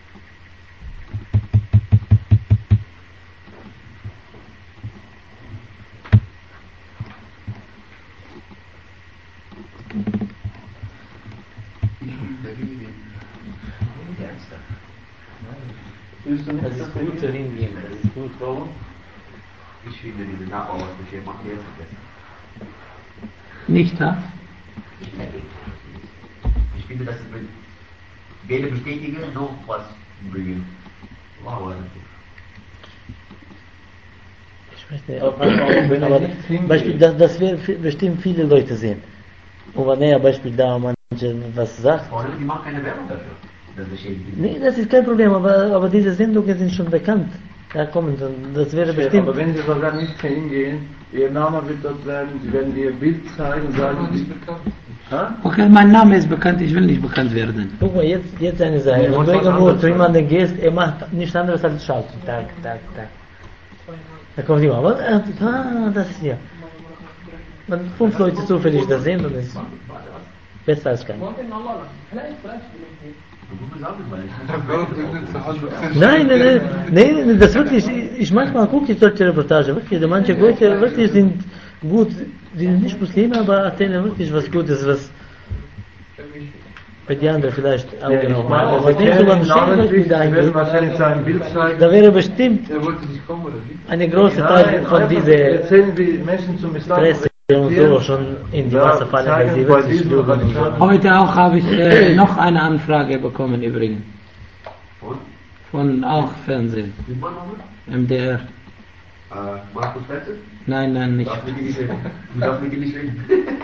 Das ist gut zu hingehen, das ist gut. Warum? Ich finde diese Nachbauerbeschäftigung macht mir jetzt besser. Nicht, ha? Ich finde, dass es weder bestätigen noch was bringen. Wow, Ich weiß nicht, aber Beispiel, das werden bestimmt viele Leute sehen. Und wenn er Beispiel da manche was sagt. die machen keine Werbung dafür. das beschädigt. Nee, das ist kein Problem, aber diese Sendungen sind schon bekannt. Ja, kommen, das wäre bestimmt. Aber wenn Sie sogar nicht hingehen, Ihr Name wird dort werden, Sie werden Ihr Bild zeigen und sagen, nicht bekannt. Okay, mein Name ist bekannt, ich will nicht bekannt werden. Guck mal, jetzt eine Sache. Wenn du irgendwo zu jemandem gehst, er macht nichts anderes als schalten. Tak. Da kommt jemand, was? Das ist hier. Wenn 5 Leute zufällig das sehen, dann ist es besser als keiner. Nein, das wirklich, ich manchmal gucke ich solche Reportage, wirklich, manche Leute wirklich sind gut, sind nicht Muslime, aber erzählen wirklich was Gutes, was bei die anderen vielleicht auch noch mal. Aber denkst du, was werden wahrscheinlich sein Bild zeigen. da wäre bestimmt Er wollte nicht kommen, oder wie? eine große Teil von dieser erzählen, wie Menschen zum Islam Presse und so schon in die Masse fallen, weil sie wirklich lügen und so. Heute auch habe ich noch eine Anfrage bekommen übrigens. Von auch Fernsehen. MDR. Markus Fetze? Nein, nicht. Du darfst mit ihm nicht reden.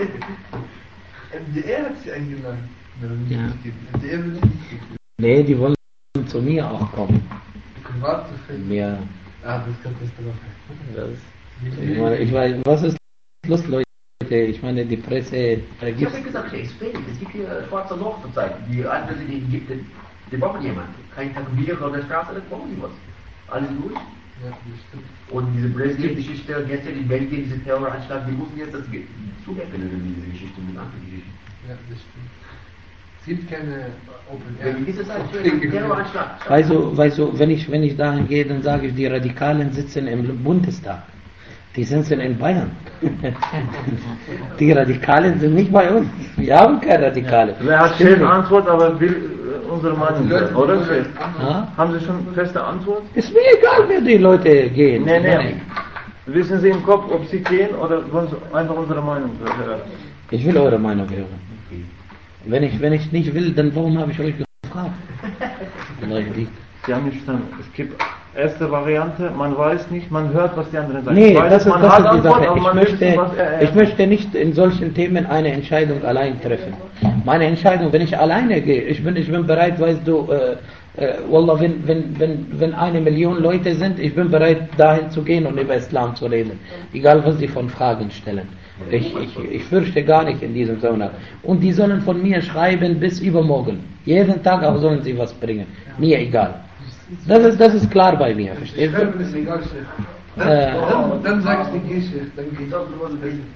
MDR hat sie eingeladen. Ja. MDR will nicht gehen. Nee, die wollen zu mir auch kommen. Privat zu finden. Ja. Ah, das kann das doch. Ich meine, was ist los, Leute? Ich meine, die Presse Ich vergisst. habe ja gesagt, es fehlt. Es gibt hier schwarze Loch zurzeit. Die Anwälte, die Ägypten, die brauchen jemanden. Kein Tätowierer auf der Straße, das brauchen die was. Alles durch. Ja, das stimmt. Und diese Bracelet-Geschichte, gestern in Belgien, diese Terroranschlag, die mussten jetzt das zudecken, diese Geschichte mit Antigeschichte. Ja, das stimmt. Es gibt keine Open Air. Belgien ist es ein Terroranschlag. Weißt du, wenn ich dahin gehe, dann sage ich, die Radikalen sitzen im Bundestag. Die sitzen in Bayern. Die Radikalen sind nicht bei uns. Wir haben keine Radikale. Wer hat keine Antwort, aber will unsere Meinung hören, oder? Ja? Haben Sie schon feste Antwort? Ist mir egal, wer die Leute gehen. Nee. Wissen Sie im Kopf, ob Sie gehen oder wollen Sie einfach unsere Meinung hören? Ich will eure Meinung hören. Wenn ich nicht will, dann warum habe ich euch gefragt? Sie haben nicht verstanden. Es gibt erste Variante, man weiß nicht, man hört, was die anderen sagen. Nee, Ich weiß, das ist man die hat Antwort, Sache. aber man will nicht, was Ich möchte nicht in solchen Themen eine Entscheidung allein treffen. Meine Entscheidung, wenn ich alleine gehe, ich bin bereit, weißt du, Wallah, wenn 1 Million Leute sind, ich bin bereit, dahin zu gehen und über Islam zu reden. Egal, was sie von Fragen stellen. Ich fürchte gar nicht in diesem Sonntag. Und die sollen von mir schreiben bis übermorgen. Jeden Tag auch sollen sie was bringen. Mir egal. Das ist klar bei mir, verstehst Schreiben du? ist egal, Chef. Dann sag ich dir, geh, Chef. Dann geht's auch nur was besser.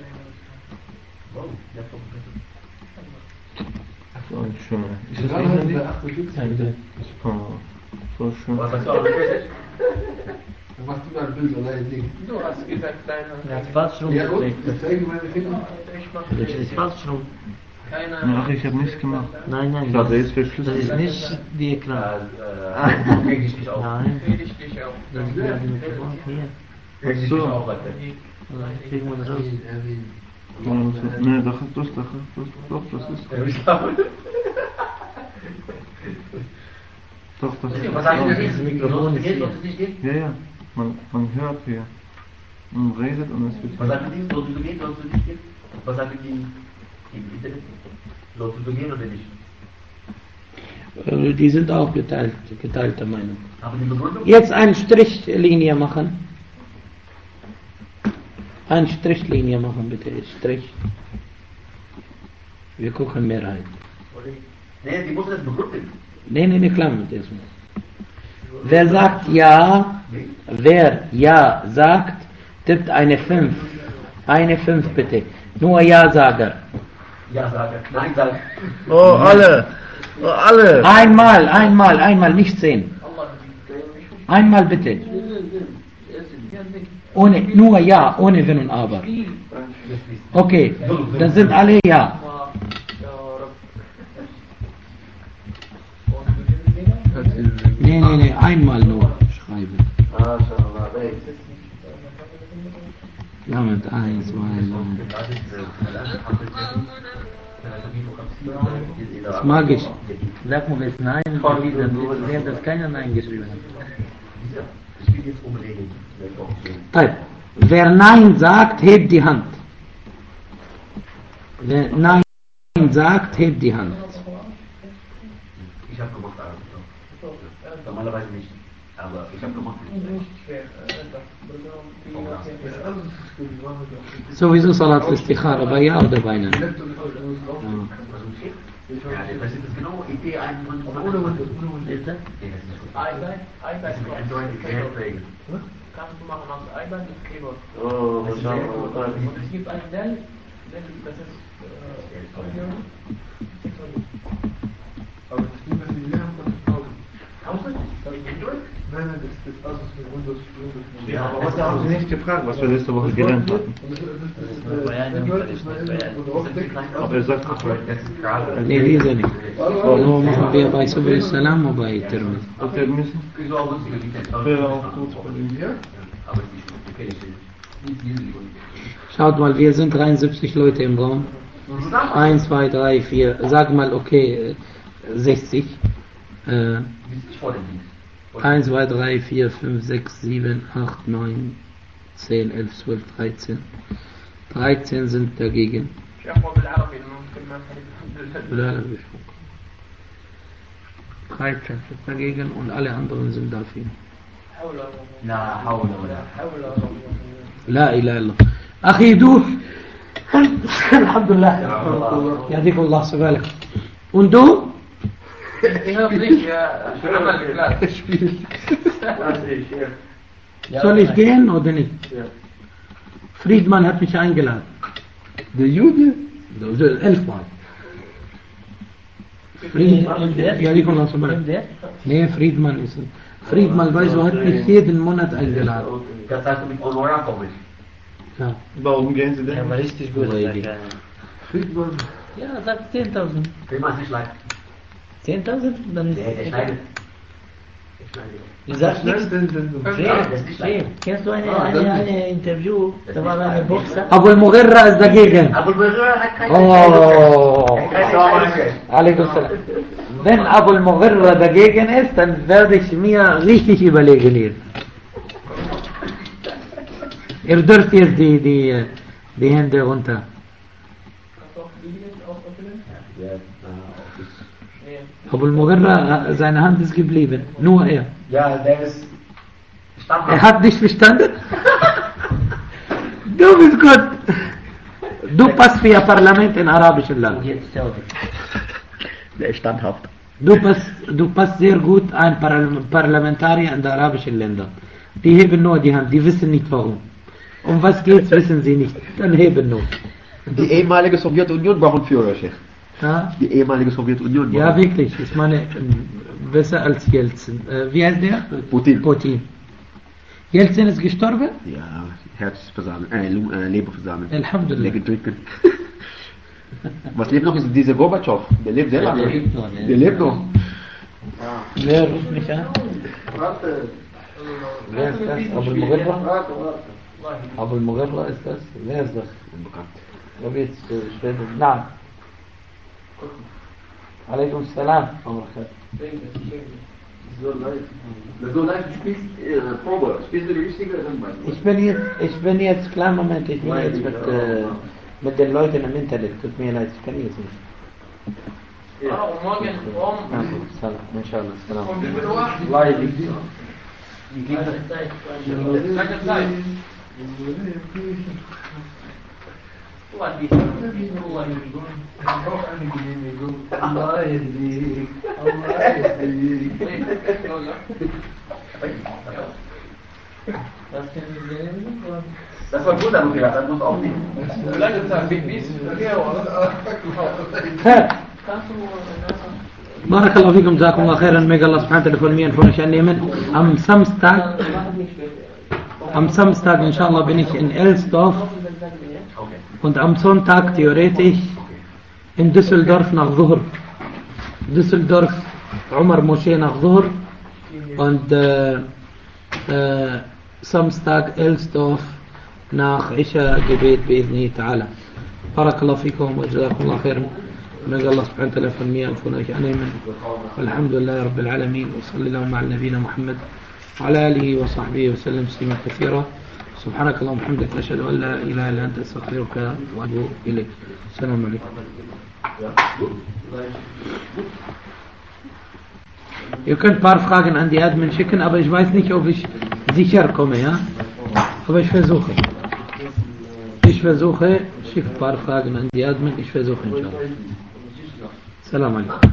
So schön. Ist das Dann nicht haben nicht? wir 78. So schön. Was sagst du auch? Dann machst du mal ein Bild, oder ein Ding. Du hast gesagt, deine. Ja, fast schon. Ja, und? Ich zeige meine Finger. Das ist fast schon. Keine. Ach, ich habe nichts gemacht. Nein, Ich dachte, das jetzt verschlüsselt. ist nicht die Ekran. Reg dich auf. Nein, Rede ich dich auch. das ist ja die Mikrofon hier. Reg dich So. auf, Leute. Dann kriegen wir das raus. Nee, doch, das ist. Doch, das ist. Was sagst du Das jetzt? Mikrofon ist hier. Sollst du nicht gehen? Ja, man hört hier. Man redet und es wird. Was sagen die? Sollst du gehen? Sollst du nicht gehen? Was sagen die im Internet? Sollst du gehen oder nicht? Die sind auch geteilter Meinung. Aber die Begründung? Jetzt eine Strichlinie machen. Eine Strichlinie machen, bitte. Strich. Wir gucken mehr rein. Nee, die müssen das begründen. Nee, klar mit dem. Wer sagt ja, wer ja sagt, tippt eine 5. Eine 5 bitte. Nur Ja-Sager. Ja, sage. Nein, sage. Oh, alle! Oh, alle! Einmal, nicht 10. Einmal bitte. Ohne, nur Ja, ohne Wenn und Aber. Okay, dann sind alle Ja. Nee, einmal nur schreiben. Ja, mit 1, 2, 3. Das mag ich. Sag mal, wer ist Nein? Dann sehen, dass keiner Nein geschrieben hat. Ich will jetzt umlegen. Typ. Wer Nein sagt, hebt die Hand. Wer Nein sagt, hebt die Hand. ich habe gemacht, normalerweise nicht. Aber ich habe gemacht. Sowieso Salat al-Istikhara, bei Ja oder bei Nein? Ja, das ist genau Idee von iPad mit Android Airplay. kannst du machen aus iPad mit Keyboard. Oh, was schauen wir mal. Und es gibt einen Dell, das ist Aber das Ding, was die lernen, das ist tausend. Android? Nein, das ist alles für Windows. Ja, aber was haben Sie nicht gefragt, was wir letzte Woche gelernt hatten? Aber er sagt doch, Nee, diese nicht. Nur machen wir bei Subul Salam und bei Tirmidhi. ob wir müssen. Wäre auch gut von ihm. Aber die kenne ich nicht. Schaut mal, wir sind 73 Leute im Raum. 1, 2, 3, 4, sag mal, okay, 60. Ich vor dem Dienst. 1, 2, 3, 4, 5, 6, 7, 8, 9, 10, 11, 12, 13. 13 sind dagegen. شيخ بالعربي ممكن ما تعرف. لا لا مش ممكن. 13 sind dagegen und alle anderen sind dafür. لا حول ولا لا إله إلا الله. أخي دوف. الحمد لله. يهديك الله سبحانه. Und du? Ich habe nicht Amal geklärt. Soll ich gehen oder nicht? Friedmann hat mich eingeladen. Der Jude? 11 Mal. Friedmann, ja, die kommen aus dem Bereich. Nee, Friedmann ist es. Friedmann, weißt du, hat mich jeden Monat eingeladen. Das heißt, mit Honora komme ich. Ja. Warum gehen Sie denn? Ja, aber richtig gut. Friedmann. Ja, sagt 10.000. Will man es nicht leiden? 10.000? Dann Der schneidet. Du sagst nichts. Schön. Kennst du eine Interview? Da war eine Boxer. Abu al-Mughirra ist dagegen. Aber Berührer hat keine Oh. Schneide. Alaikum salam. Wenn Abu al-Mughirra dagegen ist, dann werde ich mir richtig überlegen hier. Ihr dürft jetzt die Hände runter. Abu al-Mughirra, seine Hand ist geblieben. Nur er. Ja, der ist Stammhaft. Er hat nicht verstanden? Du bist gut. Du passt für ein Parlament in arabischen Land. Jetzt selber. Der ist standhaft. Du passt sehr gut ein Parlamentarier in den arabischen Ländern. Die heben nur die Hand, die wissen nicht warum. Um was geht's, wissen sie nicht. Dann heben nur. Die ehemalige Sowjetunion braucht einen Führer, Chef. Ja, Die ehemalige Sowjetunion. ja wirklich. Ich meine, besser als Jelzin. Wie heißt der? Putin. Jelzin ist gestorben? Ja, Herzversagen, Leberversagen. Alhamdulillah. Lecker drücken. Was lebt noch, ist dieser Gorbatschow. Der lebt sehr lange. Der lebt noch. Wer ruft mich an? Wer ist das? Abu al-Mughirra? Abu al-Mughirra ist das? Wer ist das? Unbekannt. Ob jetzt steht es? Nein. Alaikum salam. So live, du spielst Probe. Spielst du die richtige oder Ich bin jetzt, kleinen Moment, ich bin jetzt mit den Leuten im Internet. Tut mir leid, ich kann jetzt nicht. Morgen Salam, inshallah, salam. um wie viel Uhr? Lange Zeit. Ich brauche eine Genehmigung. Allah yahdik. Allah yahdik. Was können wir sehen? Das war gut, aber das muss auch nicht. Lange Zeit. Bis Barakallahu fikum, jazakumullah khairan, möge Allah subhanahu wa ta'ala von mir und von euch annehmen. Am Samstag, inshallah, bin ich in Elsdorf und am Sonntag theoretisch in Düsseldorf nach Zuhr. Düsseldorf, Umar Moschee nach Zuhr und Samstag Elsdorf nach Isha Gebet بإذنه تعالى. Barakallahu fikum wa jazakumullah khairan. möge Allah subhanahu wa ta'ala von mir und von euch annehmen. Alhamdulillah Rabbil Alamin. Wa sallallahu ala nabina Muhammad وعلى آله وصحبه وسلم تسليما كثيرا. سبحانك اللهم وبحمدك أشهد أن لا إله إلا أنت أستغفرك وأتوب إليك. السلام عليكم. Ihr könnt ein paar Fragen an die Admin schicken, aber ich weiß nicht, ob ich sicher komme, ja? Aber ich versuche. Schicke ein paar Fragen an die Admin, ich versuche, inshallah. Salam alaikum.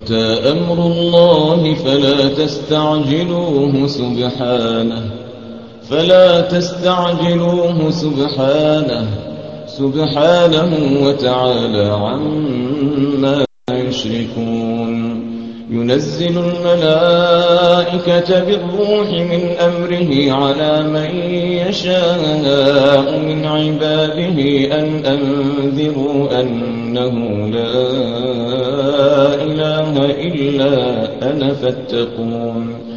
أتى أمر الله فلا تستعجلوه سبحانه وتعالى عما يشركون. ينزل الملائكة بالروح من أمره على من يشاء من عباده أن أنذروا أنه لا إله إلا أنا فاتقون.